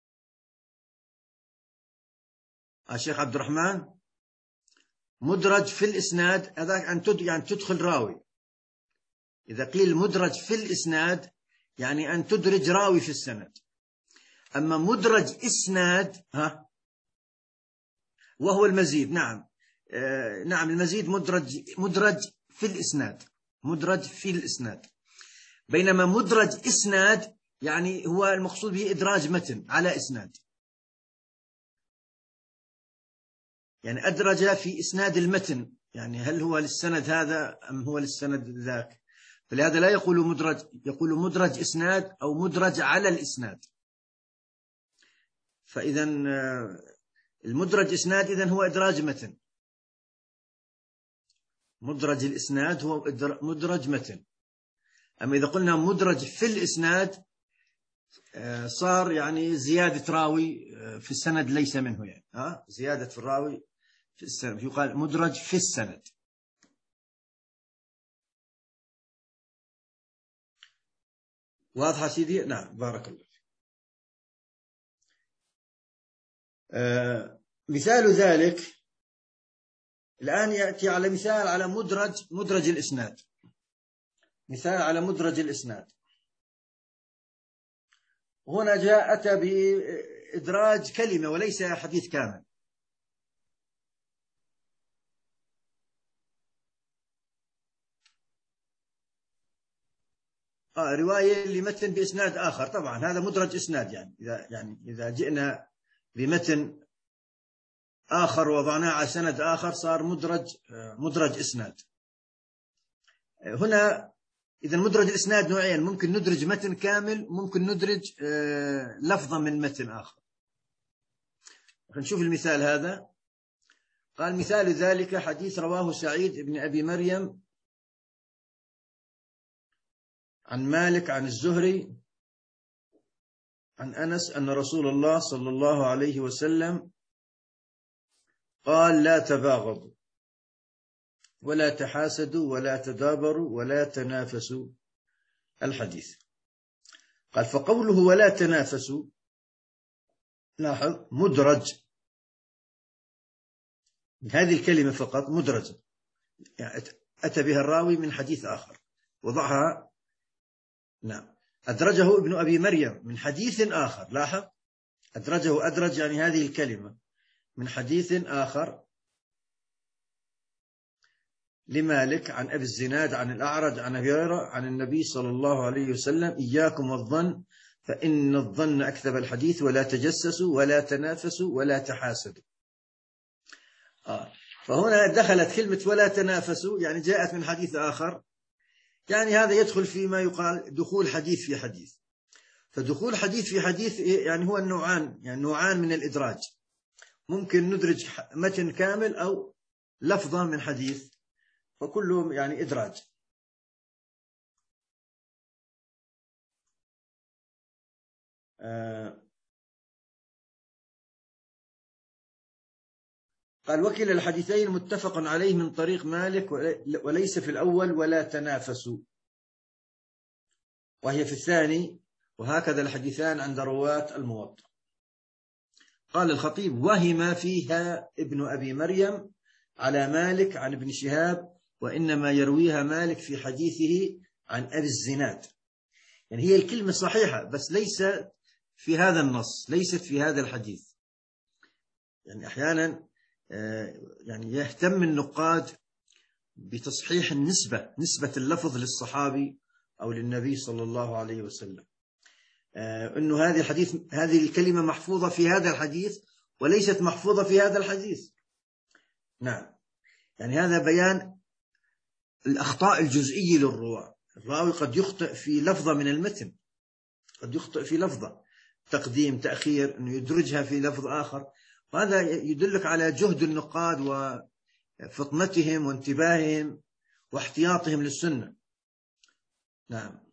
الشيخ عبد الرحمن، مدرج في الإسناد هذا أن تد... يعني تدخل راوي. إذا قيل مدرج في الإسناد يعني أن تدرج راوي في السند. أما مدرج إسناد ها وهو المزيد. نعم آه نعم المزيد مدرج مدرج في الإسناد، مدرج في الإسناد. بينما مدرج إسناد يعني هو المقصود به إدراج متن على إسناد، يعني أدرج في إسناد المتن، يعني هل هو للسند هذا أم هو للسند ذاك. فلهذا لا يقول مدرج، يقول مدرج إسناد أو مدرج على الإسناد. فإذا المدرج إسناد إذن هو إدراج متن، مدرج الإسناد هو مدرج متن. أما إذا قلنا مدرج في الإسناد صار يعني زيادة راوي في السند ليس منه، يعني ها زيادة في الراوي في السند، يقال مدرج في السند. واضحة سيدي؟ نعم بارك الله. آه مثال ذلك الآن يأتي على مثال على مدرج مدرج الإسناد، مثال على مدرج الإسناد. هنا جاء أتى بإدراج كلمة وليس حديث كامل. آه رواية لمتن بإسناد آخر، طبعا هذا مدرج إسناد. يعني إذا يعني إذا جئنا بمتن آخر وضعناه على سند آخر صار مدرج مدرج إسناد. هنا إذا مدرج الإسناد نوعين، ممكن ندرج متن كامل، ممكن ندرج لفظة من متن آخر. نشوف المثال هذا. قال مثال ذلك حديث رواه سعيد بن أبي مريم عن مالك عن الزهري عن أنس أن رسول الله صلى الله عليه وسلم قال لا تباغضوا ولا تحاسدوا ولا تدابروا ولا تنافسوا الحديث. قال فقوله ولا تنافسوا، لاحظ مدرج، هذه الكلمة فقط مدرجة، يعني أتى بها الراوي من حديث آخر وضعها. نعم أدرجه ابن أبي مريم من حديث آخر، لاحظ أدرجه، أدرج يعني هذه الكلمة من حديث آخر لمالك عن أبي الزناد عن الأعرج عن أبي هريرة عن النبي صلى الله عليه وسلم إياكم والظن فإن الظن أكذب الحديث ولا تجسسوا ولا تنافسوا ولا تحاسدوا. آه. فهنا دخلت كلمة ولا تنافسوا، يعني جاءت من حديث آخر، يعني هذا يدخل فيما يقال دخول حديث في حديث. فدخول حديث في حديث يعني هو النوعان، يعني نوعان من الإدراج، ممكن ندرج متن كامل أو لفظة من حديث، فكله يعني إدراج. آه قال وكل الحديثين متفق عليه من طريق مالك وليس في الأول ولا تنافسوا، وهي في الثاني، وهكذا الحديثان عند رواة الموطأ. قال الخطيب وهم فيها ابن أبي مريم على مالك عن ابن شهاب، وإنما يرويها مالك في حديثه عن أبي الزناد. يعني هي الكلمة صحيحة بس ليس في هذا النص، ليست في هذا الحديث. يعني أحيانا يعني يهتم النقاد بتصحيح النسبة، نسبة اللفظ للصحابي أو للنبي صلى الله عليه وسلم، أنه هذه الحديث هذه الكلمة محفوظة في هذا الحديث وليست محفوظة في هذا الحديث. نعم يعني هذا بيان الأخطاء الجزئية للرواة. الراوي قد يخطئ في لفظة من المتن، قد يخطئ في لفظة تقديم تأخير، أنه يدرجها في لفظ آخر، وهذا يدلك على جهد النقاد وفطنتهم وانتباههم واحتياطهم للسنة. نعم.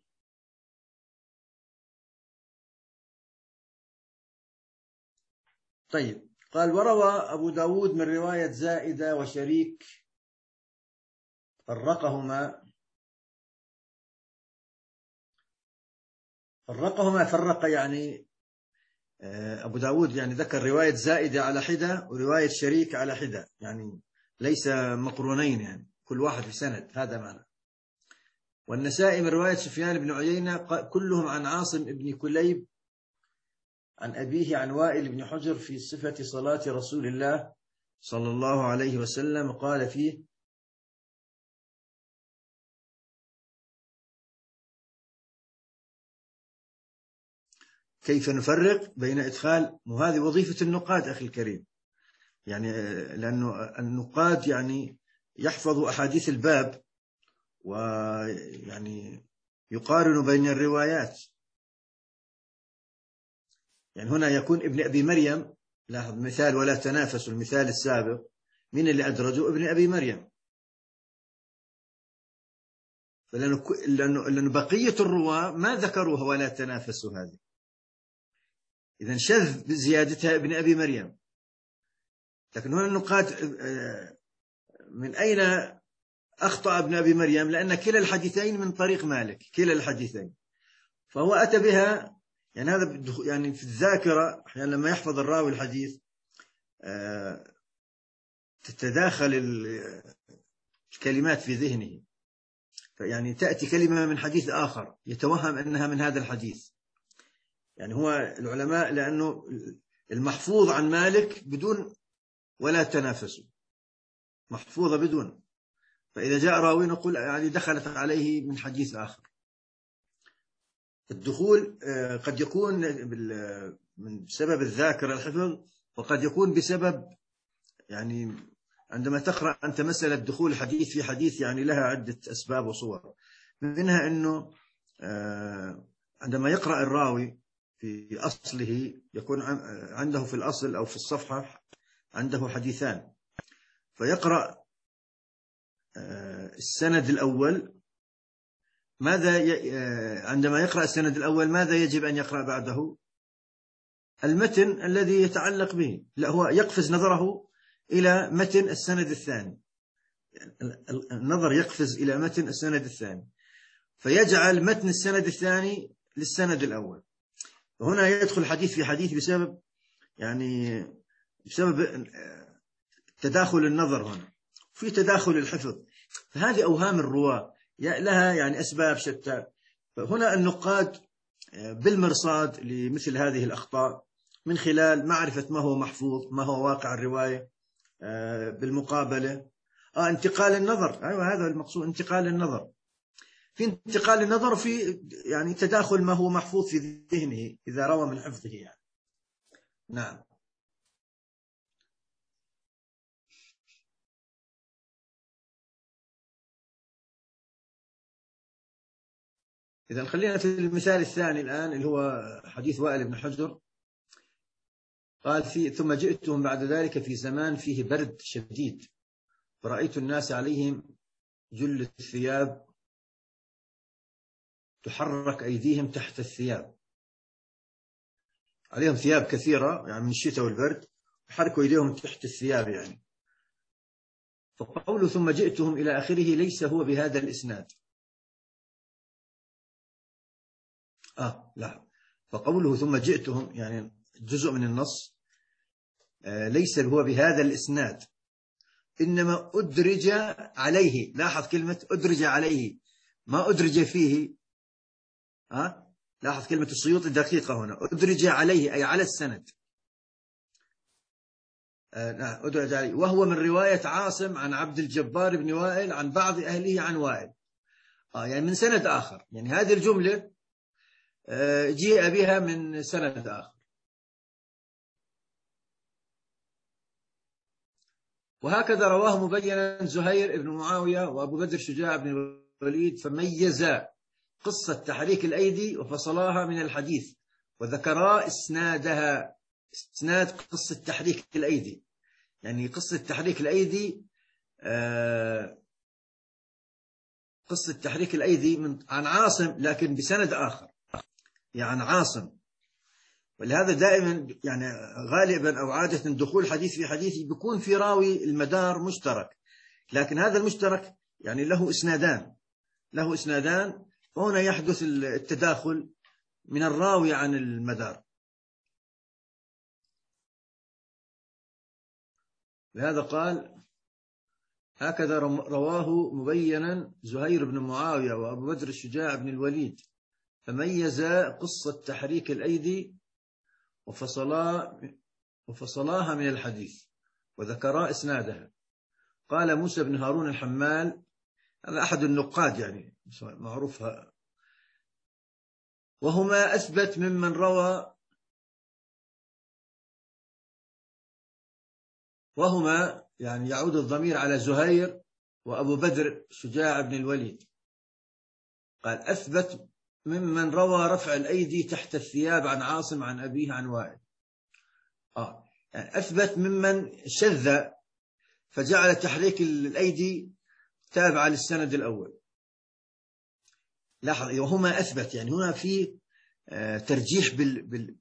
طيب قال وروى أبو داود من رواية زائدة وشريك فرقهما فرقهما فرق يعني أبو داود يعني ذكر رواية زائدة على حدة ورواية شريك على حدة، يعني ليس مقرونين، يعني كل واحد في سند، هذا معنى. والنسائي من رواية سفيان بن عيينة كلهم عن عاصم بن كليب عن أبيه عن وائل بن حجر في صفة صلاة رسول الله صلى الله عليه وسلم، قال فيه: كيف نفرق بين إدخال، وهذه وظيفة النقاد أخي الكريم، يعني لأنه النقاد يعني يحفظ أحاديث الباب ويعني يقارن بين الروايات. يعني هنا يكون ابن أبي مريم، لاحظ مثال ولا تنافسوا، المثال السابق من اللي أدرجوا؟ ابن أبي مريم، لأنه لأنه بقية الرواة ما ذكروها ولا تنافسوا هذه، إذن شذ بزيادتها ابن أبي مريم. لكن هنا النقاد من أين أخطأ ابن أبي مريم؟ لأن كلا الحديثين من طريق مالك، كلا الحديثين، فهو أتى بها، يعني هذا يعني في الذاكرة أحيانا لما يحفظ الراوي الحديث تتداخل الكلمات في ذهنه، فيعني تأتي كلمة من حديث آخر يتوهم أنها من هذا الحديث. يعني هو العلماء لأنه المحفوظ عن مالك بدون ولا تنافسوا، محفوظة بدون، فإذا جاء راوي نقول يعني دخلت عليه من حديث آخر. الدخول قد يكون من سبب الذاكرة الحفظ، وقد يكون بسبب يعني عندما تقرأ أنت مسألة دخول حديث في حديث يعني لها عدة أسباب وصور، منها أنه عندما يقرأ الراوي في أصله يكون عنده في الأصل أو في الصفحة عنده حديثان، فيقرأ السند الأول، ماذا ي... عندما يقرأ السند الأول ماذا يجب أن يقرأ بعده؟ المتن الذي يتعلق به، لا هو يقفز نظره إلى متن السند الثاني، النظر يقفز إلى متن السند الثاني، فيجعل متن السند الثاني للسند الأول، وهنا يدخل حديث في حديث بسبب يعني بسبب تداخل النظر هنا في تداخل الحفظ. فهذه أوهام الرواة لها يعني أسباب شتى. فهنا النقاد بالمرصاد لمثل هذه الأخطاء من خلال معرفة ما هو محفوظ، ما هو واقع الرواية، بالمقابلة آه انتقال النظر، أيوة هذا المقصود، انتقال النظر، في انتقال النظر في يعني تداخل ما هو محفوظ في ذهنه إذا روى من حفظه يعني. نعم. إذا خلينا في المثال الثاني الآن اللي هو حديث وائل بن حجر، قال فيه: ثم جئتهم بعد ذلك في زمان فيه برد شديد، فرأيت الناس عليهم جل الثياب تحرك أيديهم تحت الثياب، عليهم ثياب كثيرة يعني من الشتاء والبرد، يحركوا أيديهم تحت الثياب يعني. فقوله ثم جئتهم إلى آخره ليس هو بهذا الإسناد. آه لا، فقوله ثم جئتهم يعني جزء من النص آه ليس هو بهذا الإسناد، إنما أدرج عليه. لاحظ كلمة أدرج عليه، ما أدرج فيه. آه لاحظ كلمة السيوطي دقيقة هنا، أدرج عليه أي على السند. آه أدرج عليه، وهو من رواية عاصم عن عبد الجبار بن وائل عن بعض أهله عن وائل، آه يعني من سند آخر. يعني هذه الجملة آه جيء بها من سند آخر. وهكذا رواه مبينا زهير بن معاوية وأبو بدر شجاع بن الوليد، فميزا قصة تحريك الأيدي وفصلاها من الحديث، وذكرا إسنادها، إسناد قصة تحريك الأيدي. يعني قصة تحريك الأيدي آه قصة تحريك الأيدي من عن عاصم لكن بسند آخر، يعني عاصم. ولهذا دائما يعني غالبا أو عادة دخول حديث في حديث بيكون في راوي المدار مشترك، لكن هذا المشترك يعني له إسنادان له إسنادان فهنا يحدث التداخل من الراوي عن المدار. لهذا قال هكذا رواه مبينا زهير بن معاوية وأبو بدر الشجاع بن الوليد، فميز قصة تحريك الأيدي وفصلا وفصلاها من الحديث وذكرا إسنادها. قال موسى بن هارون الحمال، هذا أحد النقاد يعني معروفها، وهما أثبت ممن روى وهما يعني يعود الضمير على زهير وأبو بدر شجاع بن الوليد. قال أثبت ممن روى رفع الأيدي تحت الثياب عن عاصم عن أبيه عن وائل. آه يعني أثبت ممن شذ فجعل تحريك الأيدي تابعة للسند الأول. لاحظ وهما أثبت، يعني هنا في ترجيح بال بال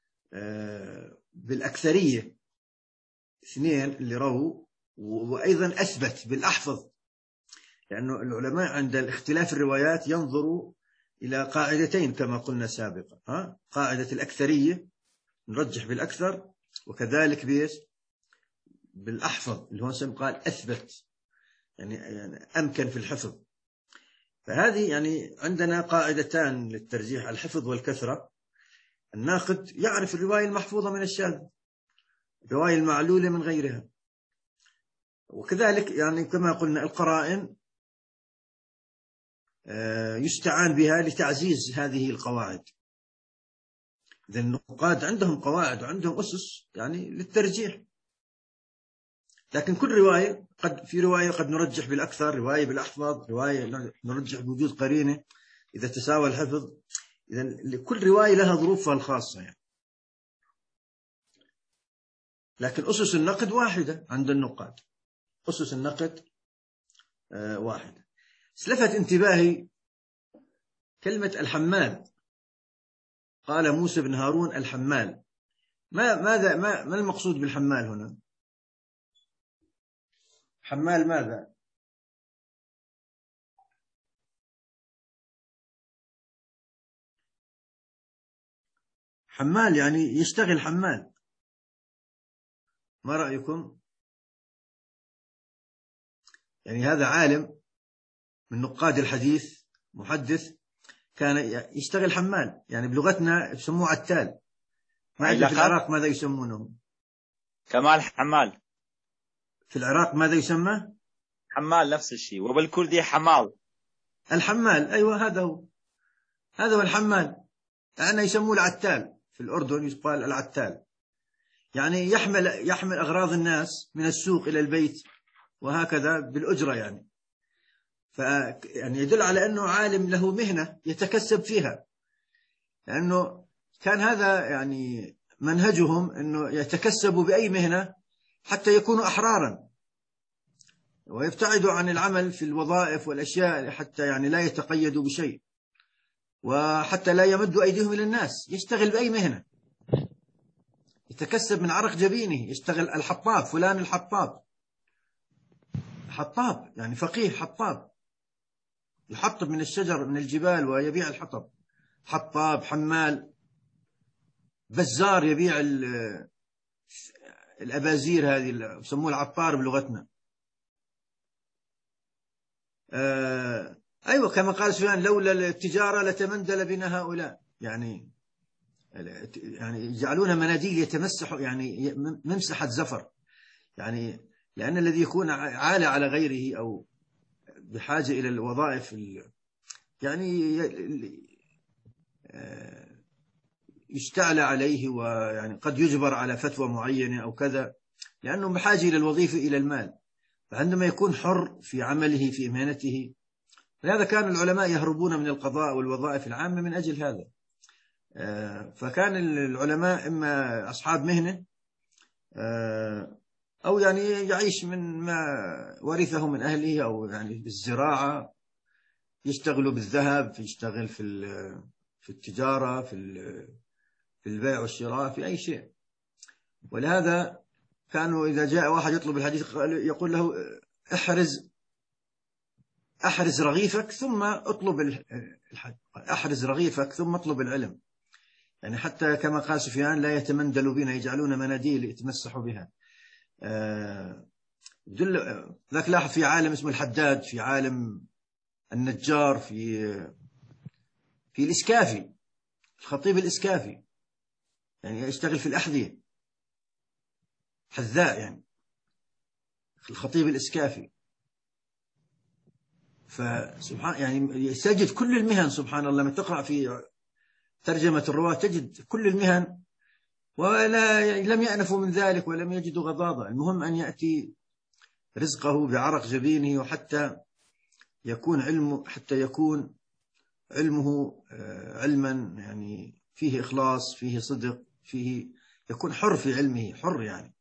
بالأكثرية، اثنين اللي رووا، وأيضا أثبت بالأحفظ، لأنه العلماء عند الاختلاف الروايات ينظروا إلى قاعدتين كما قلنا سابقا، ها قاعدة الأكثرية نرجح بالأكثر، وكذلك بيش بالأحفظ اللي هو سم قال أثبت يعني, يعني أمكن في الحفظ. فهذه يعني عندنا قاعدتان للترجيح، الحفظ والكثرة. الناقد يعرف الرواية المحفوظة من الشاذ، الرواية المعلولة من غيرها، وكذلك يعني كما قلنا القرائن يستعان بها لتعزيز هذه القواعد. إذا النقاد عندهم قواعد وعندهم أسس يعني للترجيح، لكن كل رواية قد في رواية قد نرجح بالأكثر، رواية بالأحفظ، رواية نرجح بوجود قرينة إذا تساوى الحفظ. إذا لكل رواية لها ظروفها الخاصة يعني. لكن أسس النقد واحدة عند النقاد، أسس النقد واحدة. لفت انتباهي كلمة الحمال، قال موسى بن هارون الحمال. ما ماذا ما ما المقصود بالحمال هنا؟ حمال ماذا؟ حمال يعني يشتغل حمال، ما رأيكم؟ يعني هذا عالم من نقاد الحديث، محدث، كان يشتغل حمال، يعني بلغتنا يسموه عتال. ما أدري في العراق ماذا يسمونه؟ كمال حمال. في العراق ماذا يسمى؟ حمال نفس الشيء، وبالكردي حمال. الحمال أيوة، هذا هو هذا هو الحمال. أنا يسموه العتال، في الأردن يقال العتال، يعني يحمل يحمل أغراض الناس من السوق إلى البيت وهكذا بالأجرة يعني. ف يعني يدل على أنه عالم له مهنة يتكسب فيها، لأنه كان هذا يعني منهجهم، أنه يتكسبوا بأي مهنة حتى يكونوا أحرارا ويبتعدوا عن العمل في الوظائف والأشياء، حتى يعني لا يتقيدوا بشيء، وحتى لا يمدوا أيديهم إلى الناس. يشتغل بأي مهنة، يتكسب من عرق جبينه. يشتغل الحطاب، فلان الحطاب، حطاب يعني فقيه حطاب، يحطب من الشجر من الجبال ويبيع الحطب. حطاب، حمال، بزار يبيع الأبازير، هذه يسموه العطار بلغتنا. آه أيوة كما قال سفيان لولا التجارة لتمندل بنا هؤلاء، يعني يعني يجعلون مناديل يتمسح، يعني ممسحة زفر، يعني لأن الذي يكون عالة على غيره أو بحاجة إلى الوظائف يعني يستعلى عليه، ويعني قد يجبر على فتوى معينة أو كذا، لأنه بحاجة إلى الوظيفة إلى المال. فعندما يكون حر في عمله في مهنته، لهذا كان العلماء يهربون من القضاء والوظائف العامة من أجل هذا. فكان العلماء إما أصحاب مهنة أو يعني يعيش من ما ورثه من أهله، أو يعني بالزراعة، يشتغلوا بالذهب، يشتغل في في التجارة، في في البيع والشراء، في أي شيء. ولهذا كانوا إذا جاء واحد يطلب الحديث يقول له احرز أحرز رغيفك ثم اطلب الحج، أحرز رغيفك ثم اطلب العلم. يعني حتى كما قال سفيان لا يتمندلوا بنا، يجعلون مناديل يتمسحوا بها. آه ذاك لاحظ في عالم اسمه الحداد، في عالم النجار، في في الإسكافي، الخطيب الإسكافي، يعني يشتغل في الأحذية، حذاء يعني، الخطيب الإسكافي. فسبحان يعني تجد كل المهن سبحان الله، لما تقرأ في ترجمة الرواة تجد كل المهن، ولا لم يأنفوا من ذلك ولم يجدوا غضاضة. المهم أن يأتي رزقه بعرق جبينه، وحتى يكون علمه حتى يكون علمه علما يعني فيه إخلاص، فيه صدق، فيه يكون حر في علمه، حر يعني،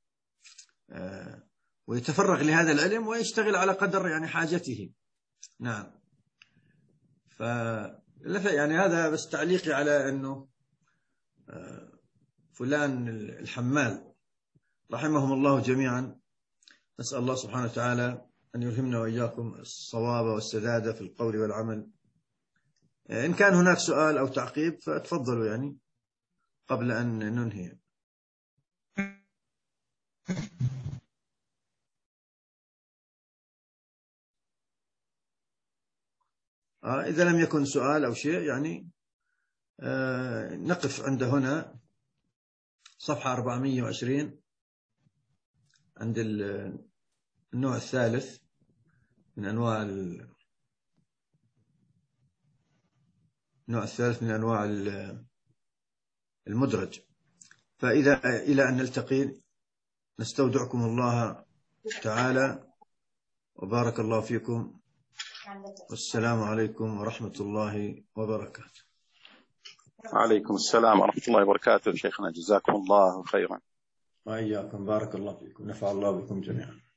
ويتفرغ لهذا العلم ويشتغل على قدر يعني حاجته. نعم. ف يعني هذا بس تعليقي على أنه فلان الحمال رحمهم الله جميعا. نسأل الله سبحانه وتعالى أن يلهمنا وإياكم الصواب والسداد في القول والعمل. إن كان هناك سؤال أو تعقيب فتفضلوا يعني قبل أن ننهي. آه إذا لم يكن سؤال أو شيء يعني آه نقف عند هنا، صفحة أربعمائة وعشرين، عند النوع الثالث من أنواع النوع الثالث من أنواع المدرج. فإذا إلى أن نلتقي نستودعكم الله تعالى، وبارك الله فيكم، والسلام عليكم ورحمة الله وبركاته. وعليكم السلام ورحمة الله وبركاته. شيخنا جزاكم الله خيرا. وإياكم، بارك الله فيكم، نفع الله بكم جميعا.